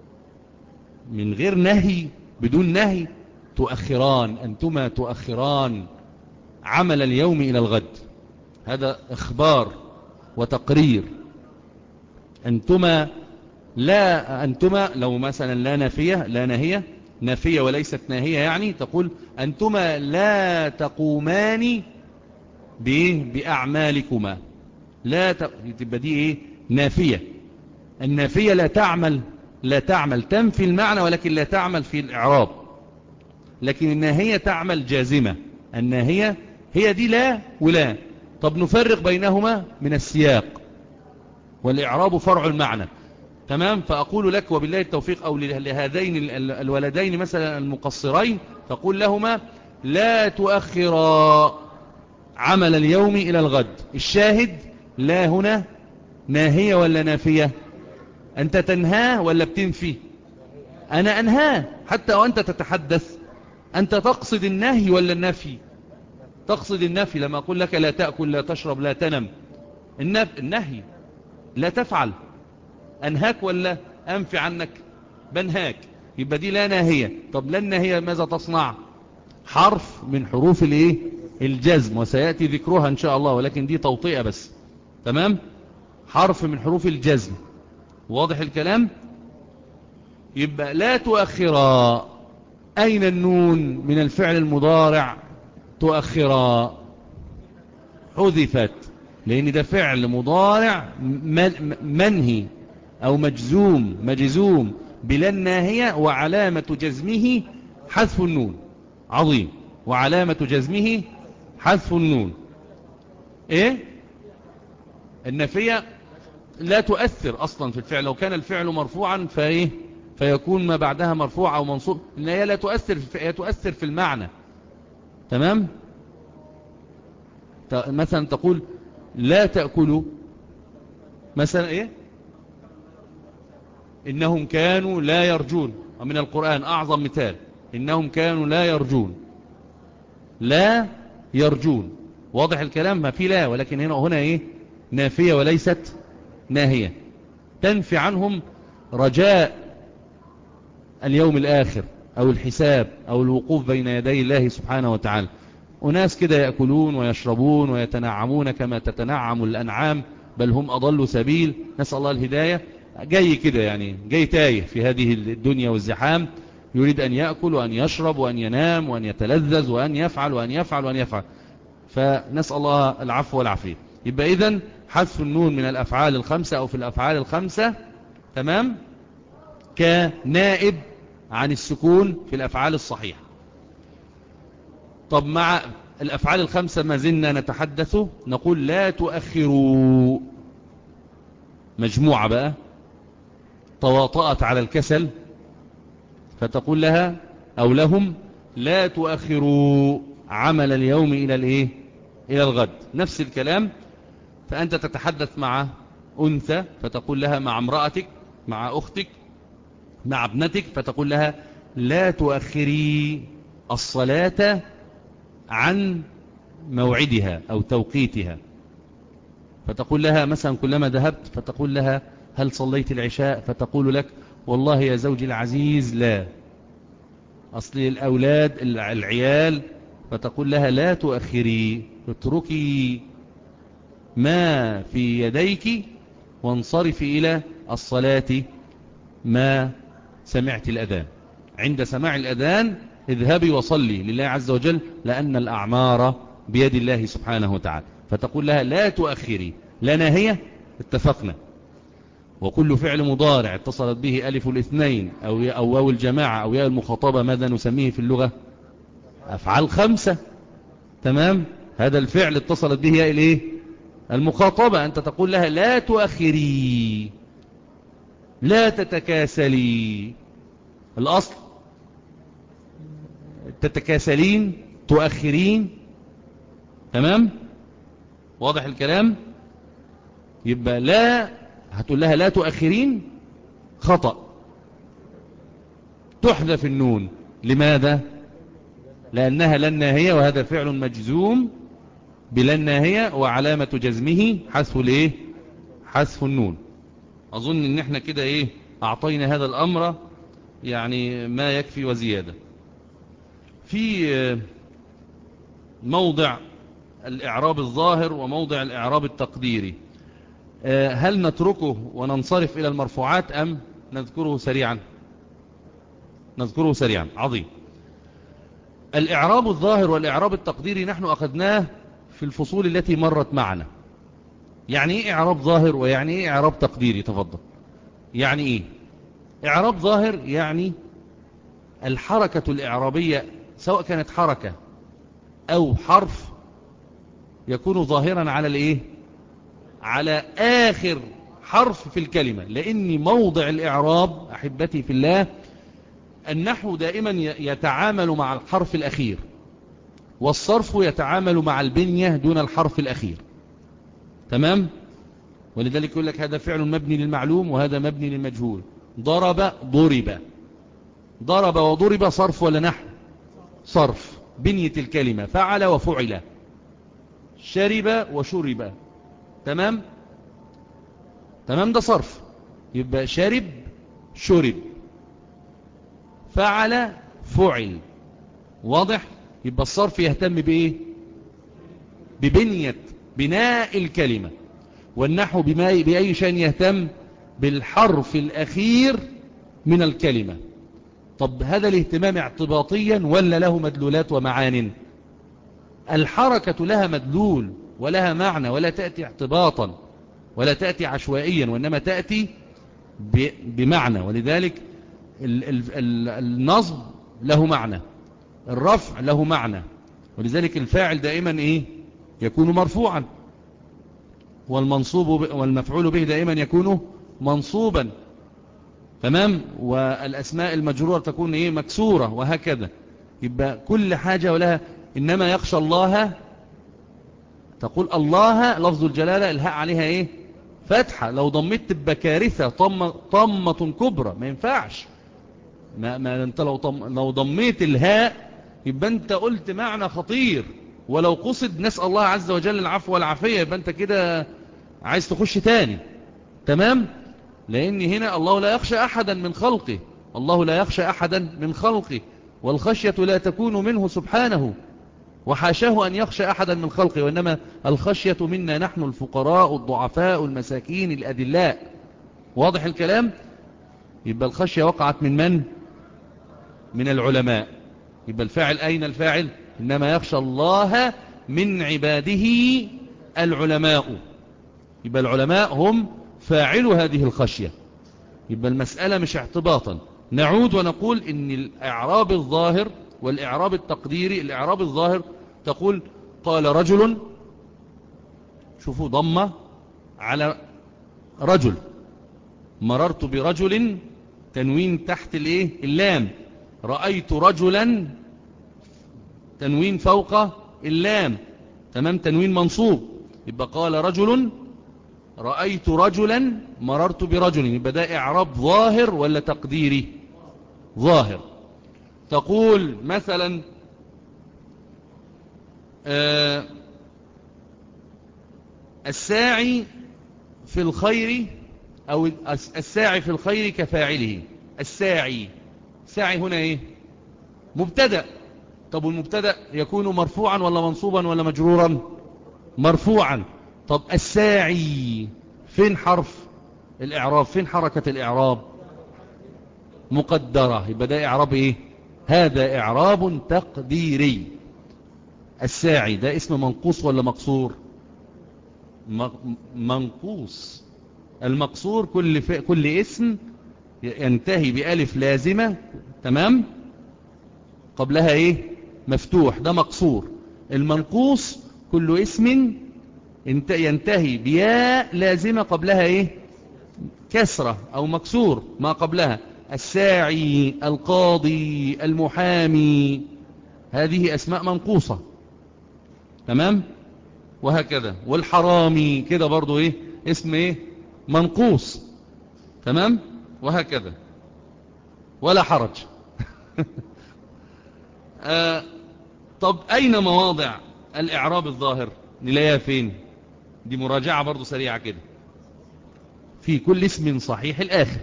[SPEAKER 1] من غير نهي، بدون نهي، تؤخران، أنتما تؤخران عمل اليوم إلى الغد. هذا إخبار وتقرير. أنتما لا أنتما لو مثلا لا نافية لا ناهية نافية وليست ناهية، يعني تقول أنتما لا تقومان بأعمالكما. لا تبقى دي إيه؟ نافية. النافية لا تعمل لا تعمل تنفي المعنى ولكن لا تعمل في الإعراب. لكن الناهية تعمل جازمة. الناهية هي دي لا ولا. طب نفرق بينهما من السياق، والإعراب فرع المعنى. تمام. فأقول لك وبالله التوفيق أو لهذين الولدين مثلا المقصرين، تقول لهما لا تؤخرا عمل اليوم إلى الغد. الشاهد لا هنا ناهية ولا نافية؟ أنت تنهاه ولا بتنفي؟ أنا أنهاه. حتى وأنت تتحدث أنت تقصد النهي ولا النفي؟ تقصد النفي. لما أقول لك لا تأكل لا تشرب لا تنم، النهي لا تفعل. أنهاك ولا أنفي عنك؟ بنهاك. يبقى دي لا ناهية. طب لا الناهية ماذا تصنع؟ حرف من حروف الايه؟ الجزم، وسيأتي ذكرها إن شاء الله، ولكن دي توطئة بس. تمام. حرف من حروف الجزم. واضح الكلام؟ يبقى لا تؤخرا. أين النون من الفعل المضارع؟ تؤخرا حذفت، لأن ده فعل مضارع منهي أو مجزوم مجزوم بلا الناهية، وعلامة جزمه حذف النون. عظيم. وعلامة جزمه حذف النون. ايه؟ النافية لا تؤثر أصلا في الفعل. لو كان الفعل مرفوعا فايه فيكون ما بعدها مرفوع أو منصوب. الناهية لا تؤثر في هي تؤثر في المعنى. تمام. مثلا تقول لا تأكلوا مثلا ايه؟ إنهم كانوا لا يرجون. ومن القرآن أعظم مثال، إنهم كانوا لا يرجون. لا يرجون. واضح الكلام؟ ما في لا، ولكن هنا هنا ايه؟ نافية وليست ناهية. تنفي عنهم رجاء اليوم الآخر أو الحساب أو الوقوف بين يدي الله سبحانه وتعالى. أناس كده يأكلون ويشربون ويتنعمون كما تتنعم الأنعام، بل هم أضلوا سبيل، نسأل الله الهداية. جاي كده يعني جاي تايه في هذه الدنيا والزحام، يريد أن يأكل وأن يشرب وأن ينام وأن يتلذذ وأن يفعل وأن يفعل وأن يفعل. فنسأل الله العفو والعافية. يبقى إذن حذف النون من الأفعال الخمسة أو في الأفعال الخمسة، تمام، كنائب عن السكون في الأفعال الصحيحة. طب مع الأفعال الخمسة ما زلنا نتحدث، نقول لا تؤخروا. مجموعة بقى تواطأت على الكسل، فتقول لها أو لهم لا تؤخروا عمل اليوم إلى الإيه؟ إلى الغد. نفس الكلام. فأنت تتحدث مع أنثى فتقول لها مع امرأتك، مع أختك، مع ابنتك، فتقول لها لا تؤخري الصلاة عن موعدها أو توقيتها، فتقول لها مثلا كلما ذهبت فتقول لها هل صليت العشاء؟ فتقول لك والله يا زوجي العزيز لا، أصل الأولاد العيال، فتقول لها لا تؤخري، اتركي ما في يديك وانصرفي إلى الصلاة ما سمعت الأذان. عند سماع الأذان اذهبي وصلي لله عز وجل، لأن الأعمار بيد الله سبحانه وتعالى. فتقول لها لا تؤخري، لا ناهية، اتفقنا. وكل فعل مضارع اتصلت به ألف الاثنين أو أو واو الجماعة أو ياء المخاطبة ماذا نسميه في اللغة؟ أفعال خمسة. تمام. هذا الفعل اتصلت به ياء الايه؟ المخاطبة. أنت تقول لها لا تؤخري، لا تتكاسلي. الأصل تتكاسلين، تؤخرين. تمام. واضح الكلام؟ يبقى لا، هتقول لها لا تؤخرين، خطأ، تحذف النون. لماذا؟ لأنها لن ناهية، وهذا فعل مجزوم بلن ناهية، وعلامة جزمه حذف الايه؟ حذف النون. أظن ان احنا كده ايه اعطينا هذا الامر يعني ما يكفي وزيادة. في موضع الإعراب الظاهر وموضع الإعراب التقديري، هل نتركه وننصرف إلى المرفوعات أم نذكره سريعا؟ نذكره سريعا. عظيم. الإعراب الظاهر والإعراب التقديري نحن أخذناه في الفصول التي مرت معنا. يعني إيه إعراب ظاهر ويعني إيه إعراب تقديري؟ تفضل. يعني إيه إعراب ظاهر؟ يعني الحركة الإعرابية سواء كانت حركة أو حرف يكون ظاهرا على الإيه؟ على آخر حرف في الكلمة. لأن موضع الإعراب أحبتي في الله، النحو دائما يتعامل مع الحرف الأخير، والصرف يتعامل مع البنية دون الحرف الأخير. تمام. ولذلك يقول لك هذا فعل مبني للمعلوم وهذا مبني للمجهول. ضرب، ضرب. ضرب وضرب صرف ولا نحو؟ صرف. بنية الكلمة فعل وفعل، شرب وشرب. تمام. تمام. ده صرف. يبقى شرب، شرب، فعل، فعل. واضح؟ يبقى الصرف يهتم بإيه؟ ببنية بناء الكلمة. والنحو بما بأي شيء يهتم؟ بالحرف الأخير من الكلمة. طب هذا الاهتمام اعتباطيا ولا له مدلولات ومعان؟ الحركة لها مدلول ولها معنى، ولا تأتي اعتباطا ولا تأتي عشوائيا، وإنما تأتي بمعنى. ولذلك النصب له معنى، الرفع له معنى. ولذلك الفاعل دائما إيه؟ يكون مرفوعا، والمنصوب والمفعول به دائما يكون منصوبا. تمام. والأسماء المجرورة تكون إيه؟ مكسورة، وهكذا. يبقى كل حاجة ولها. إنما يخشى الله، تقول الله لفظ الجلالة الهاء عليها إيه؟ فتحة. لو ضمت تبقى كارثة، طمة, طمة كبرى، ما ينفعش. ما, ما انت لو, طم لو ضميت الهاء يبقى انت قلت معنى خطير. ولو قصد نسأل الله عز وجل العفو والعافية يبقى انت كده عايز تخش تاني. تمام. لأن هنا الله لا يخشى أحدا من خلقه، الله لا يخشى أحدا من خلقه، والخشية لا تكون منه سبحانه، وحاشاه أن يخشى أحدا من خلقه، وإنما الخشية منا نحن الفقراء الضعفاء المساكين الأذلاء. واضح الكلام؟ يبقى الخشية وقعت من من؟ من العلماء. يبقى الفاعل أين الفاعل؟ إنما يخشى الله من عباده العلماء. يبقى العلماء هم فاعلوا هذه الخشية. يبقى المسألة مش اعتباطا. نعود ونقول إن الإعراب الظاهر والإعراب التقديري. الإعراب الظاهر تقول قال رجل، شوفوا ضمة على رجل، مررت برجل، تنوين تحت الايه؟ اللام. رأيت رجلا، تنوين فوق اللام. تمام. تنوين منصوب. يبقى قال رجل، رأيت رجلا، مررت برجل. يبقى ده إعراب ظاهر ولا تقديري؟ ظاهر. تقول مثلا آه الساعي في الخير، أو الساعي في الخير كفاعله. الساعي، ساعي هنا إيه؟ مبتدأ. طب والمبتدأ يكون مرفوعا ولا منصوبا ولا مجرورا؟ مرفوعا. طب الساعي فين حرف الإعراب؟ فين حركة الإعراب؟ مقدرة. يبقى ده إعراب إيه؟ هذا إعراب تقديري. الساعي ده اسم منقوص ولا مقصور؟ منقوص. المقصور كل ف... كل اسم ينتهي بألف لازمة، تمام، قبلها ايه؟ مفتوح، ده مقصور. المنقوص كل اسم ينتهي بياء لازمة قبلها ايه؟ كسرة او مكسور ما قبلها. الساعي، القاضي، المحامي، هذه اسماء منقوصة، تمام، وهكذا. والحرامي كده برضو ايه؟ اسم ايه؟ منقوص، تمام، وهكذا، ولا حرج. آه طب أين مواضع الإعراب الظاهر؟ نلاقيها فين؟ دي مراجعة برضو سريعة كده. في كل اسم صحيح الآخر،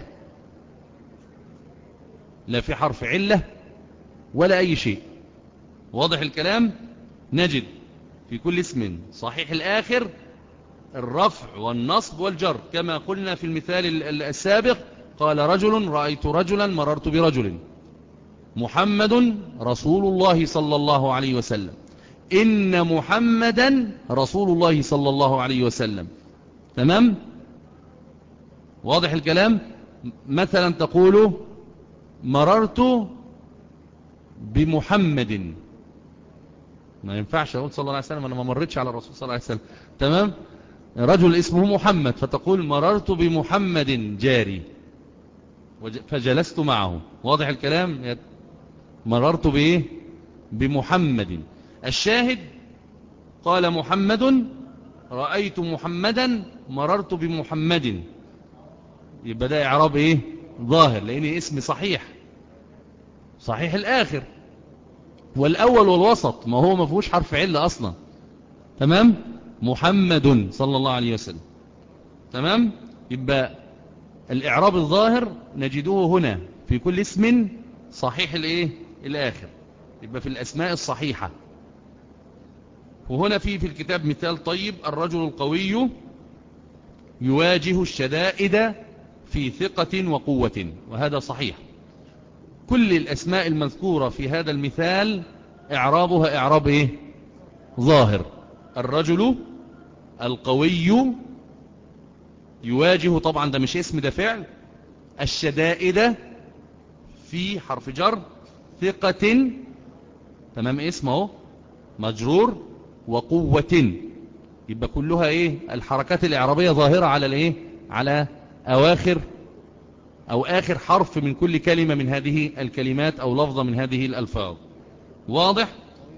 [SPEAKER 1] لا في حرف علة ولا أي شيء. واضح الكلام؟ نجد في كل اسم صحيح الآخر الرفع والنصب والجر، كما قلنا في المثال السابق. قال رجل رأيت رجلا مررت برجل. محمد رسول الله صلى الله عليه وسلم. إن محمدا رسول الله صلى الله عليه وسلم، تمام. واضح الكلام؟ مثلا تقول مررت بمحمد، ما ينفعش أقول صلى الله عليه وسلم، أنا ما مررتش على الرسول صلى الله عليه وسلم، تمام. رجل اسمه محمد فتقول مررت بمحمد جاري فجلست معه. واضح الكلام؟ مررت بإيه؟ بمحمد. الشاهد قال محمد رأيت محمدا مررت بمحمد، يبقى ده إعراب إيه؟ ظاهر، لأن اسم صحيح، صحيح الآخر، والأول والوسط، ما هو ما فيهوش حرف علة أصلا، تمام. محمد صلى الله عليه وسلم، تمام. يبقى الإعراب الظاهر نجده هنا في كل اسم صحيح الإيه؟ الآخر، يبقى في الأسماء الصحيحة. وهنا في في الكتاب مثال طيب: الرجل القوي يواجه الشدائد في ثقة وقوة، وهذا صحيح. كل الأسماء المذكورة في هذا المثال إعرابها إعراب إيه؟ ظاهر. الرجل القوي يواجه، طبعا ده مش اسم، ده فعل. الشدائد في حرف جر، ثقة، تمام، اسمه مجرور، وقوة، يبقى كلها ايه؟ الحركات الإعرابية ظاهرة على الايه؟ على أواخر أو آخر حرف من كل كلمة من هذه الكلمات أو لفظة من هذه الألفاظ. واضح؟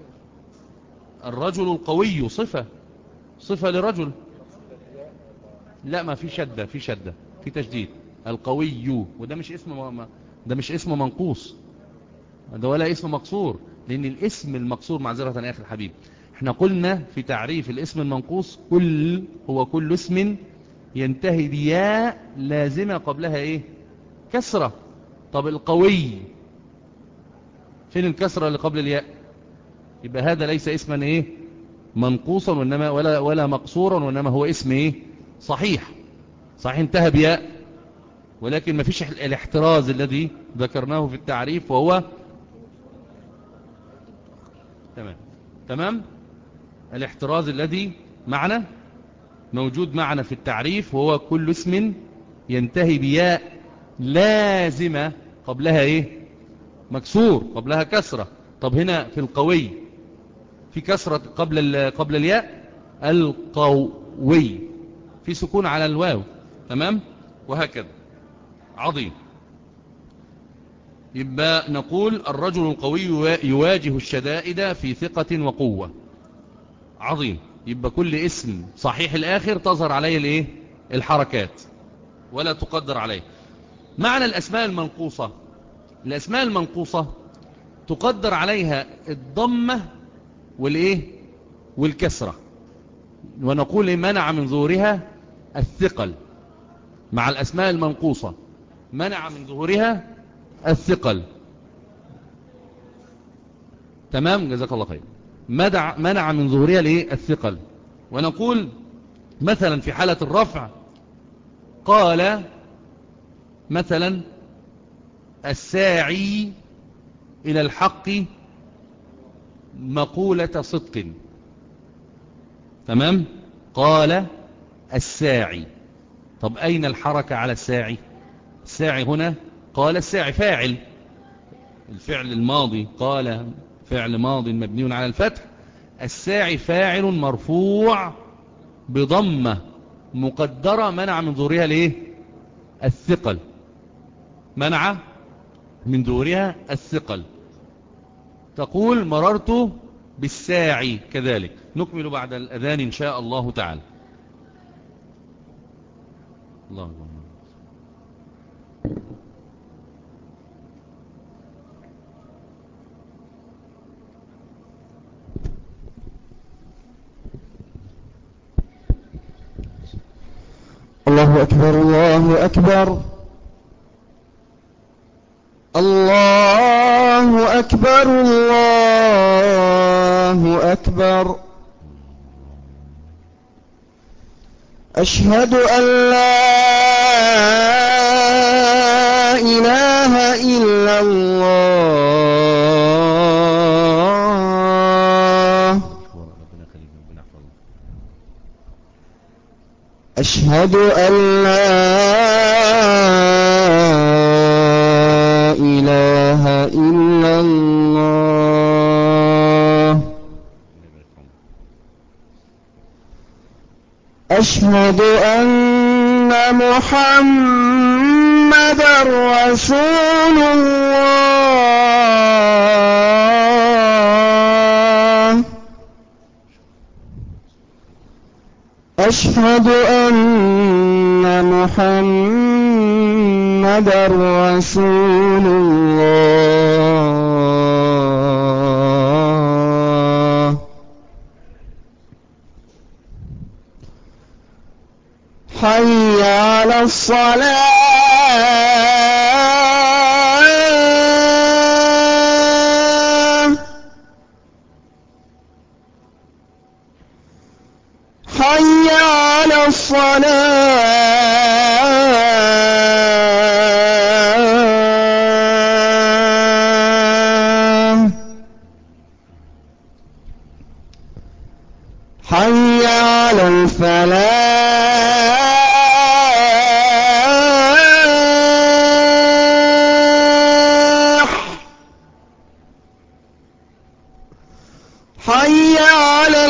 [SPEAKER 1] الرجل القوي صفة، صفة لرجل. لا، ما في شدة، في شدة، في تشديد. القوي، وده مش اسم، ده مش اسم منقوص، ده ولا اسم مقصور، لأن الاسم المقصور، معذرة يا أخي الحبيب، احنا قلنا في تعريف الاسم المنقوص كل هو كل اسم ينتهي بياء لازمة قبلها ايه؟ كسرة. طب القوي فين الكسرة اللي قبل الياء؟ يبقى هذا ليس اسما ايه؟ منقوصا، وإنما ولا ولا مقصورا، وإنما هو اسم ايه؟ صحيح، صحيح انتهى بياء، ولكن ما فيش الاحتراز الذي ذكرناه في التعريف، وهو تمام تمام الاحتراز الذي معنا موجود معنا في التعريف، وهو كل اسم ينتهي بياء لازمة قبلها ايه؟ مكسور، قبلها كسرة. طب هنا في القوي في كسرة قبل قبل الياء، القوي، في سكون على الواو، تمام، وهكذا. عظيم. يبقى نقول الرجل القوي يواجه الشدائد في ثقة وقوة. عظيم. يبقى كل اسم صحيح الآخر تظهر عليه الايه؟ الحركات، ولا تقدر عليه. معنى الأسماء المنقوصة: الأسماء المنقوصة تقدر عليها الضمة والايه؟ والكسرة، ونقول منع من ظهورها الثقل مع الأسماء المنقوصة، منع من ظهورها الثقل. تمام، جزاك الله خير. منع, منع من ظهورها الايه؟ الثقل. ونقول مثلا في حالة الرفع قال مثلا الساعي إلى الحق مقولة صدق. تمام، قال الساعي. طب أين الحركة على الساعي؟ الساعي هنا قال الساعي فاعل، الفعل الماضي قال فعل ماضي مبني على الفتح، الساعي فاعل مرفوع بضمة مقدرة منع من ظهورها الايه؟ الثقل، منع من ظهورها الثقل. تقول مررت بالساعي كذلك. نكمل بعد الأذان إن شاء الله تعالى. الله أكبر.
[SPEAKER 2] الله أكبر الله أكبر الله أكبر الله أكبر. أشهد أن لا إله إلا الله. أشهد أن لا إله إلا الله. أشهد أن محمدًا رسول الله. أشهد أن محمدًا رسول الله. حي على الصلاة. حي على الصلاة. حي على الفلاح. حي على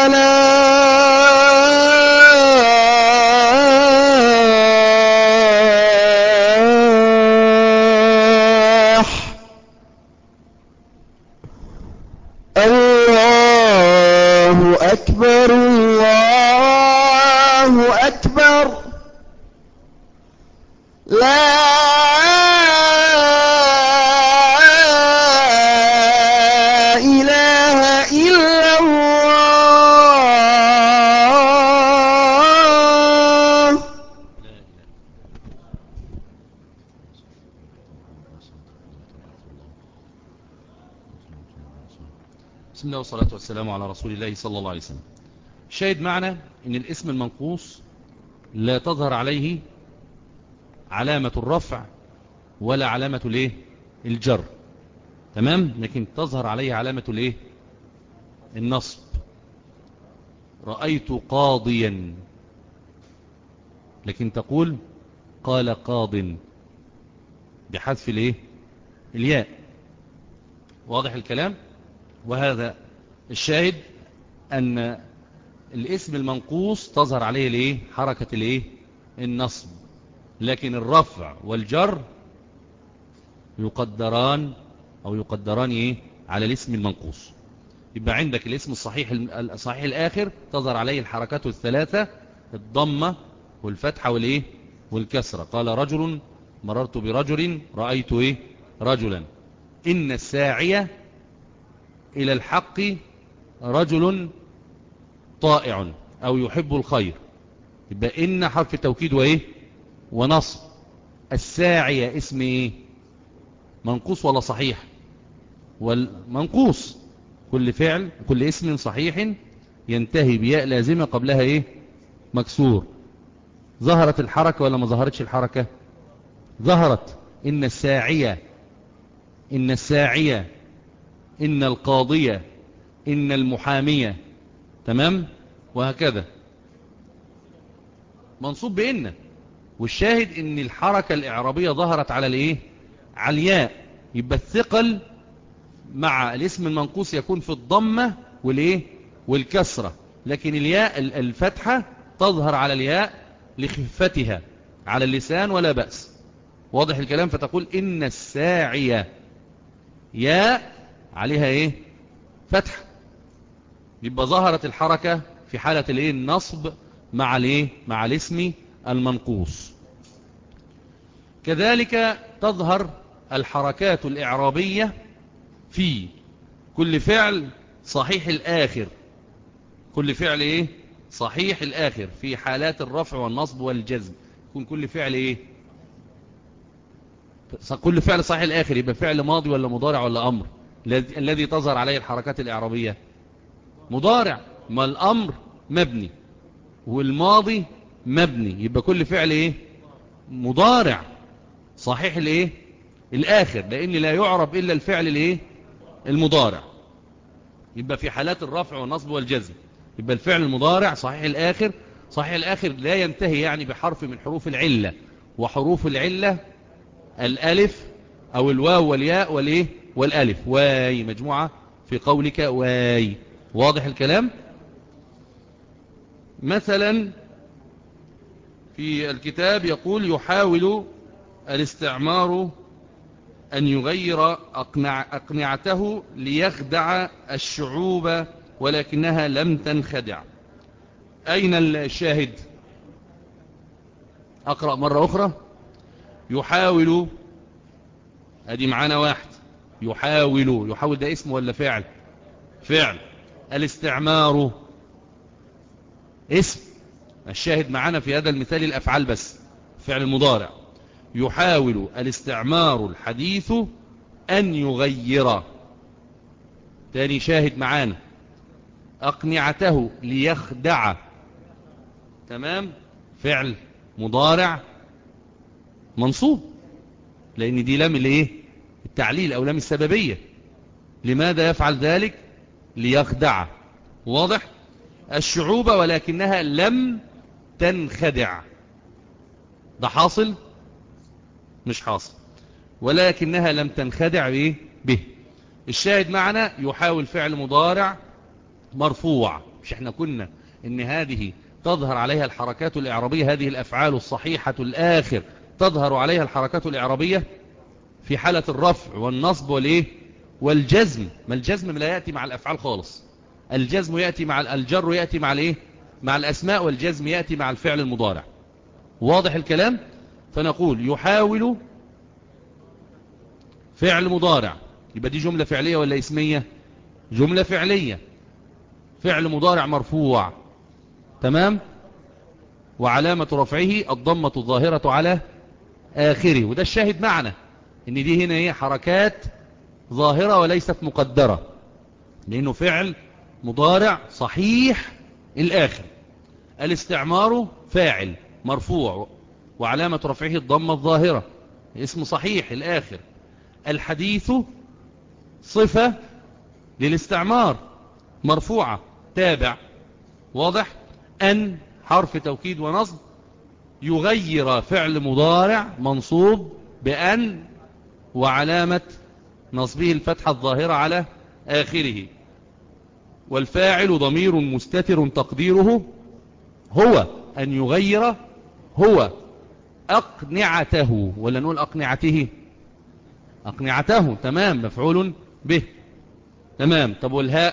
[SPEAKER 2] الفلاح. الله أكبر الله أكبر. لا إله إلا الله.
[SPEAKER 1] بسم الله والصلاة والسلام على رسول الله صلى الله عليه وسلم. شاهد معنا ان الاسم المنقوص لا تظهر عليه علامة الرفع ولا علامة الايه؟ الجر. تمام، لكن تظهر عليه علامة الايه؟ النصب. رأيت قاضيا، لكن تقول قال قاض بحذف الايه؟ الياء. واضح الكلام؟ وهذا الشاهد أن الاسم المنقوص تظهر عليه الايه؟ حركة الايه؟ النصب، لكن الرفع والجر يقدران أو يقدران ايه؟ على الاسم المنقوص. يبقى عندك الاسم الصحيح الصحيح الآخر تظهر عليه الحركات الثلاثة: الضمة والفتحة والايه؟ والكسرة. قال رجل، مررت برجل، رأيت ايه؟ رجلا. إن الساعية إلى الحق رجل طائع أو يحب الخير، يبقى إن حرف توكيد وإيه ونصب. الساعية اسم إيه؟ منقوص ولا صحيح؟ والمنقوص. كل فعل كل اسم صحيح ينتهي بياء لازمة قبلها إيه؟ مكسور. ظهرت الحركة ولا ما ظهرتش الحركة؟ ظهرت. إن الساعية، إن الساعية، إن القاضية، إن المحامية، تمام، وهكذا. منصوب بإن. والشاهد إن الحركة الإعرابية ظهرت على الإيه؟ على الياء. يبقى الثقل مع الاسم المنقوص يكون في الضمة والإيه؟ والكسرة، لكن الياء الفتحة تظهر على الياء لخفتها على اللسان ولا بأس. واضح الكلام؟ فتقول إن الساعية ياء عليها إيه؟ فتح. يبقى ظهرت الحركة في حالة الإيه؟ النصب مع الإيه؟ مع الاسم المنقوص. كذلك تظهر الحركات الإعرابية في كل فعل صحيح الآخر. كل فعل إيه؟ صحيح الآخر في حالات الرفع والنصب والجزم. يكون كل فعل إيه؟ كل فعل صحيح الآخر يبقى فعل ماضي ولا مضارع ولا أمر؟ الذي تظهر عليه الحركات الإعرابية مضارع، ما الأمر مبني والماضي مبني، يبقى كل فعل إيه؟ مضارع صحيح الإيه؟ الآخر، لأن لا يعرب إلا الفعل الإيه؟ المضارع. يبقى في حالات الرفع والنصب والجزم يبقى الفعل المضارع صحيح الآخر. صحيح الآخر لا ينتهي يعني بحرف من حروف العلة، وحروف العلة الألف أو الواو والياء والإيه؟ والألف. واي مجموعة في قولك واي. واضح الكلام؟ مثلا في الكتاب يقول يحاول الاستعمار أن يغير أقنع أقنعته ليخدع الشعوب ولكنها لم تنخدع. أين الشاهد؟ أقرأ مرة أخرى. يحاول، أدي معانا واحد. يحاول، يحاول ده اسم ولا فعل؟ فعل. الاستعمار اسم. الشاهد معانا في هذا المثال الأفعال بس، فعل المضارع. يحاول الاستعمار الحديث أن يغير. تاني شاهد معانا أقنعته ليخدع، تمام، فعل مضارع منصوب لأن دي لام الايه؟ التعليل أو لام السببية. لماذا يفعل ذلك؟ ليخدع. واضح؟ الشعوب ولكنها لم تنخدع، ده حاصل؟ مش حاصل. ولكنها لم تنخدع به به. الشاهد معنا يحاول فعل مضارع مرفوع. مش احنا كنا ان هذه تظهر عليها الحركات الإعرابية، هذه الأفعال الصحيحة الآخر تظهر عليها الحركات الإعرابية في حالة الرفع والنصب والإيه؟ والجزم. ما الجزم لا يأتي مع الأفعال خالص. الجزم يأتي مع الجر، يأتي مع الإيه؟ مع الأسماء، والجزم يأتي مع الفعل المضارع. واضح الكلام؟ فنقول يحاول فعل مضارع، يبقى دي جملة فعلية ولا اسمية؟ جملة فعلية. فعل مضارع مرفوع، تمام، وعلامة رفعه الضمة الظاهرة على آخره. وده الشاهد معنا ان دي هنا هي حركات ظاهرة وليست مقدرة، لأنه فعل مضارع صحيح الآخر. الاستعمار فاعل مرفوع وعلامة رفعه الضمة الظاهرة، اسم صحيح الآخر. الحديث صفة للاستعمار مرفوعة تابع. واضح؟ أن حرف توكيد ونصب. يغير فعل مضارع منصوب بأن وعلامة نصبه الفتحة الظاهرة على آخره. والفاعل ضمير مستتر تقديره هو. أن يغير هو أقنعته، ولا نقول أقنعته؟ أقنعته، تمام، مفعول به، تمام. طب والهاء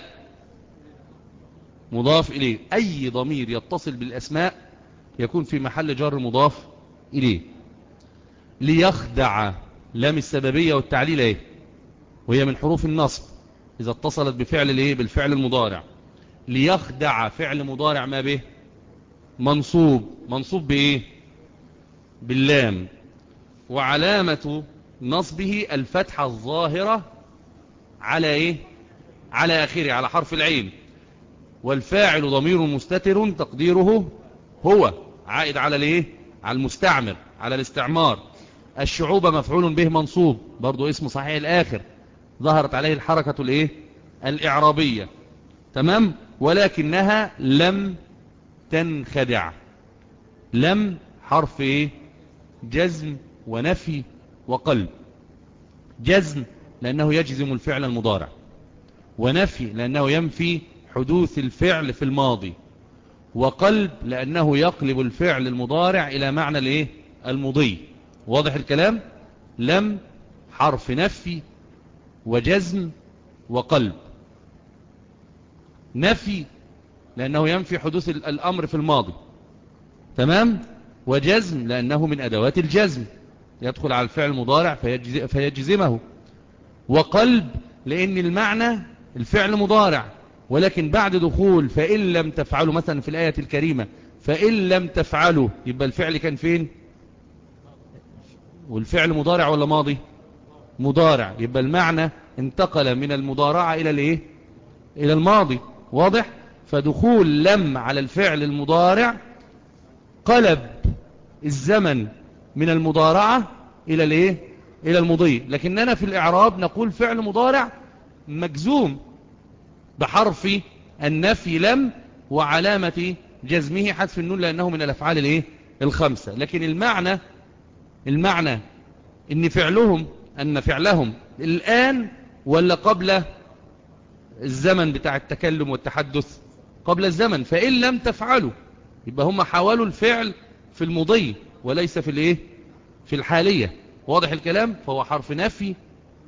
[SPEAKER 1] مضاف إليه. أي ضمير يتصل بالأسماء يكون في محل جر مضاف إليه. ليخدع لام السببية والتعليل ايه؟ وهي من حروف النصب إذا اتصلت بفعل الايه؟ بالفعل المضارع. ليخدع فعل مضارع ما به منصوب. منصوب بإيه؟ باللام، وعلامة نصبه الفتحة الظاهرة على إيه؟ على آخره، على حرف العين. والفاعل ضمير مستتر تقديره هو، عائد على الإيه؟ على المستعمر، على الاستعمار. الشعوب مفعول به منصوب، برضو اسم صحيح الآخر، ظهرت عليه الحركة الإيه؟ الإعرابية. تمام. ولكنها لم تنخدع. لم حرف إيه؟ جزم ونفي وقلب. جزم لأنه يجزم الفعل المضارع، ونفي لأنه ينفي حدوث الفعل في الماضي، وقلب لأنه يقلب الفعل المضارع إلى معنى الإيه؟ المضي. واضح الكلام؟ لم حرف نفي وجزم وقلب. نفي لأنه ينفي حدوث الأمر في الماضي، تمام. وجزم لأنه من أدوات الجزم، يدخل على الفعل المضارع فيجزمه. وقلب لأن المعنى الفعل مضارع، ولكن بعد دخول فإن لم تفعلوا، مثلا في الآية الكريمة فإن لم تفعلوا، يبقى الفعل كان فين؟ والفعل مضارع ولا ماضي؟ مضارع. يبقى المعنى انتقل من المضارعة إلى الإيه؟ إلى الماضي. واضح؟ فدخول لم على الفعل المضارع قلب الزمن من المضارعة إلى الإيه؟ إلى المضي. لكننا في الإعراب نقول فعل مضارع مجزوم بحرف النفي لم، وعلامة جزمه حذف النون لأنه من الأفعال الإيه؟ الخمسة. لكن المعنى المعنى إن فعلهم أن فعلهم الآن ولا قبل الزمن بتاع التكلم والتحدث؟ قبل الزمن. فإن لم تفعلوا يبقى هم حاولوا الفعل في المضي وليس في الإيه؟ في الحالية. واضح الكلام؟ فهو حرف نفي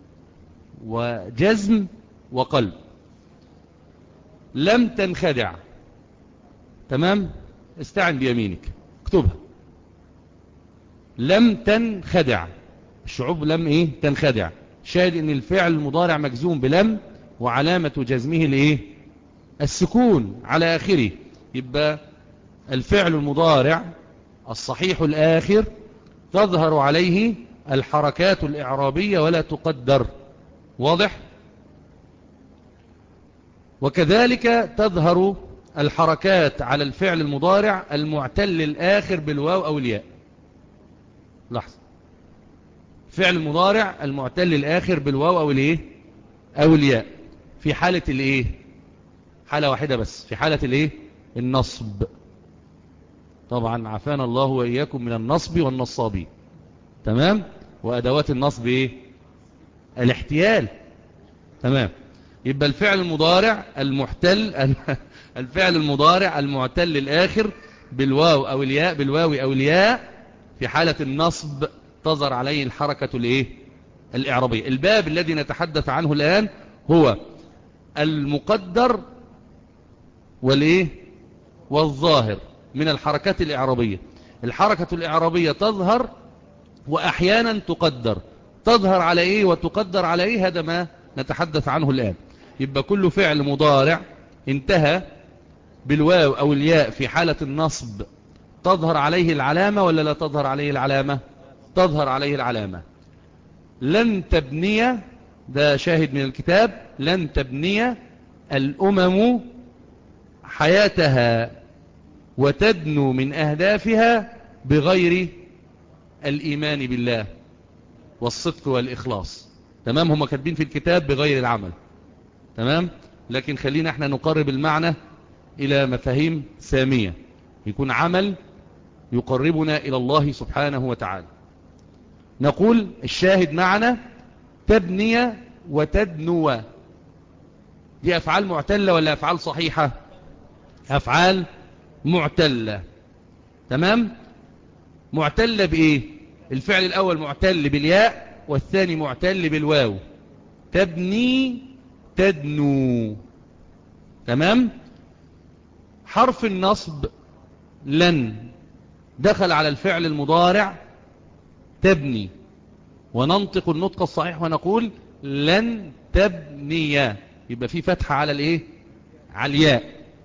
[SPEAKER 1] وجزم وقلب. لم تنخدع. تمام. استعن بيمينك اكتبها. لم تنخدع. الشعوب لم ايه؟ تنخدع. شاهد ان الفعل المضارع مجزوم بلم، وعلامة جزمه الايه؟ السكون على اخره. يبقى الفعل المضارع الصحيح الاخر تظهر عليه الحركات الاعرابية ولا تقدر. واضح؟ وكذلك تظهر الحركات على الفعل المضارع المعتل الآخر بالواو أو الياء. لحظة. فعل المضارع المعتل الآخر بالواو أو الإيه؟ أو الياء في حالة الإيه؟ حالة واحدة بس، في حالة الإيه؟ النصب. طبعا عافانا الله وإياكم من النصب والنصابين. تمام. وأدوات النصب إيه؟ الاحتيال. تمام. يبقى الفعل المضارع المحتل الفعل المضارع المعتل الآخر بالواو أو الياء، بالواو أو الياء في حالة النصب تظهر عليه الحركة الايه؟ الإعرابية. الباب الذي نتحدث عنه الآن هو المقدر والايه؟ والظاهر من الحركات الإعرابية. الحركة الإعرابية تظهر وأحيانا تقدر. تظهر على ايه وتقدر على ايه؟ هذا ما نتحدث عنه الآن. يبقى كل فعل مضارع انتهى بالواو أو الياء في حالة النصب تظهر عليه العلامة ولا لا تظهر عليه العلامة؟ تظهر عليه العلامة. لن تبني، ده شاهد من الكتاب، لن تبني الأمم حياتها وتدنو من أهدافها بغير الإيمان بالله والصدق والإخلاص. تمام. هم كاتبين في الكتاب بغير العمل. تمام. لكن خلينا احنا نقرب المعنى إلى مفاهيم سامية، يكون عمل يقربنا إلى الله سبحانه وتعالى. نقول الشاهد معنا تبني وتدنو، دي أفعال معتلة ولا أفعال صحيحة؟ أفعال معتلة. تمام. معتلة بإيه؟ الفعل الأول معتل بالياء والثاني معتل بالواو. تبني تدنو. تمام. حرف النصب لن دخل على الفعل المضارع تبني، وننطق النطق الصحيح ونقول لن تبني. يبقى في فتحة على الايه؟ على الياء.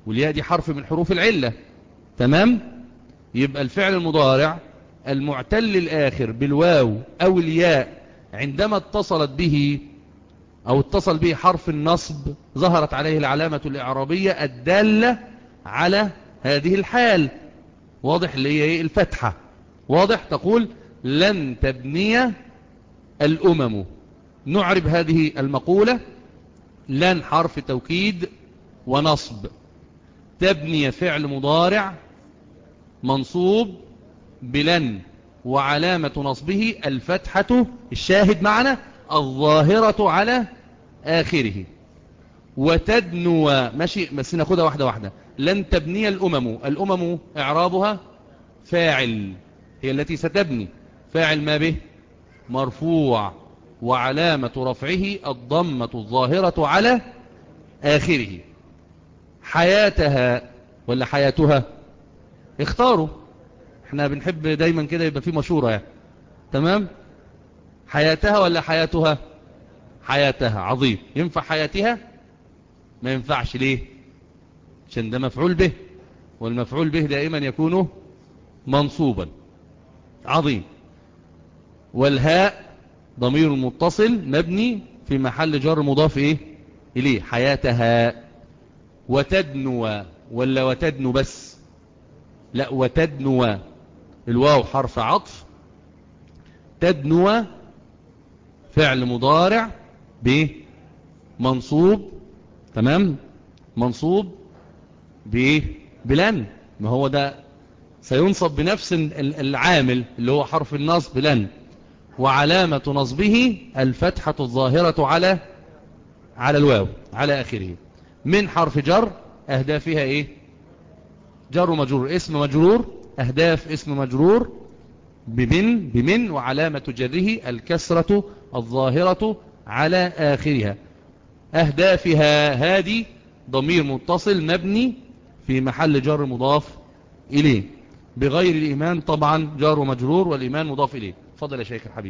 [SPEAKER 1] والياء دي حرف من حروف العلة. تمام؟ يبقى الفعل المضارع المعتل الآخر بالواو أو الياء عندما اتصلت به أو اتصل به حرف النصب ظهرت عليه العلامة الإعرابية الدالة على هذه الحال. واضح؟ اللي هي الفتحة. واضح؟ تقول لن تبني الأمم. نعرب هذه المقولة: لن حرف توكيد ونصب، تبني فعل مضارع منصوب بلن وعلامة نصبه الفتحة، الشاهد معنا، الظاهرة على آخره. وتدنو، ماشي بس ناخدها واحدة واحدة. لن تبني الأمم، الأمم إعرابها فاعل، هي التي ستبني. فاعل ما به مرفوع وعلامة رفعه الضمة الظاهرة على آخره. حياتها ولا حياتها؟ اختاروا، احنا بنحب دايما كده يبقى في مشورة يعني. تمام؟ حياتها ولا حياتها؟ حياتها. عظيم. ينفع حياتها؟ ما ينفعش. ليه؟ عشان ده مفعول به، والمفعول به دائما يكون منصوبا. عظيم. والهاء ضمير متصل مبني في محل جر مضاف ايه اليه، حياتها. وتدنو ولا وتدنو بس؟ لا، وتدنو. الواو حرف عطف، تدنو فعل مضارع بمنصوب. تمام؟ منصوب بايه؟ بلن. ما هو ده سينصب بنفس العامل اللي هو حرف النصب لن، وعلامة نصبه الفتحة الظاهرة على على الواو على آخره. من حرف جر أهداف فيها إيه؟ جر مجرور، اسم مجرور. أهداف اسم مجرور بمن بمن وعلامة جره الكسرة الظاهرة على آخرها. أهدافها هذه ضمير متصل مبني في محل جر مضاف إليه. بغير الإيمان طبعا جار ومجرور، والإيمان مضاف إليه. فضل يا شيخ الحبيب.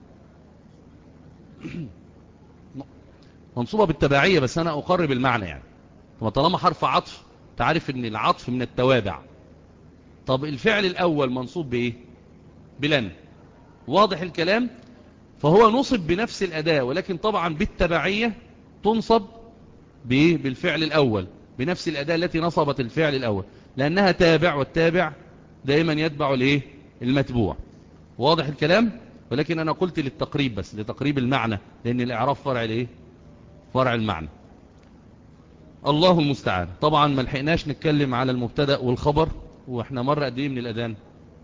[SPEAKER 1] منصوبة بالتبعية، بس أنا أقرب المعنى يعني. طالما حرف عطف تعرف أن العطف من التوابع. طب الفعل الأول منصوب بإيه؟ بلن. واضح الكلام؟ فهو نصب بنفس الأداة، ولكن طبعا بالتبعية تنصب بإيه؟ بالفعل الأول بنفس الأداة التي نصبت الفعل الأول، لأنها تابع، والتابع دائما يتبع الإيه؟ المتبوع. واضح الكلام؟ ولكن أنا قلت للتقريب بس، لتقريب المعنى، لأن الإعراب فرع الإيه؟ فرع المعنى. الله المستعان. طبعا ما لحقناش نتكلم على المبتدأ والخبر، واحنا مرة قد ايه من الأذان؟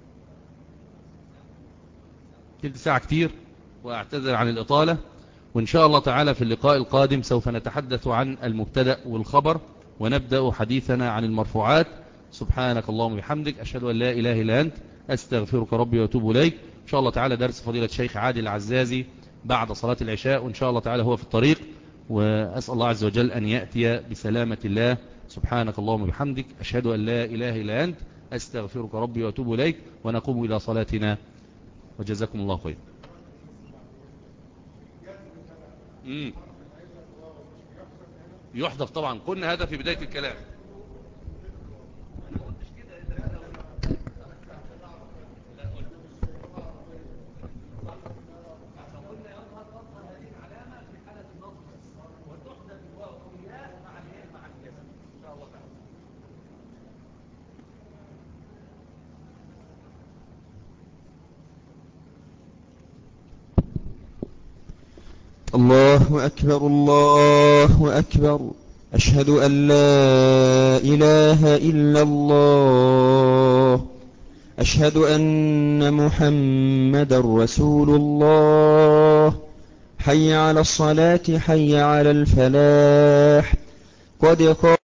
[SPEAKER 1] تلت ساعة كتير، واعتذر عن الإطالة. وإن شاء الله تعالى في اللقاء القادم سوف نتحدث عن المبتدأ والخبر، ونبدأ حديثنا عن المرفوعات. سبحانك اللهم وبحمدك، أشهد أن لا إله إلا أنت، أستغفرك ربي وأتوب إليك. إن شاء الله تعالى درس فضيلة الشيخ عادل العزازي بعد صلاة العشاء، وإن شاء الله تعالى هو في الطريق، وأسأل الله عز وجل أن يأتي بسلامة الله. سبحانك اللهم وبحمدك، أشهد أن لا إله إلا أنت، أستغفرك ربي وأتوب إليك. ونقوم إلى صلاتنا، وجزاكم الله خير. مم. يحذف طبعا، قلنا هذا في بداية الكلام.
[SPEAKER 2] الله أكبر الله أكبر، أشهد أن لا إله إلا الله، أشهد أن محمد رسول الله. حي على الصلاة، حي على الفلاح، قد قام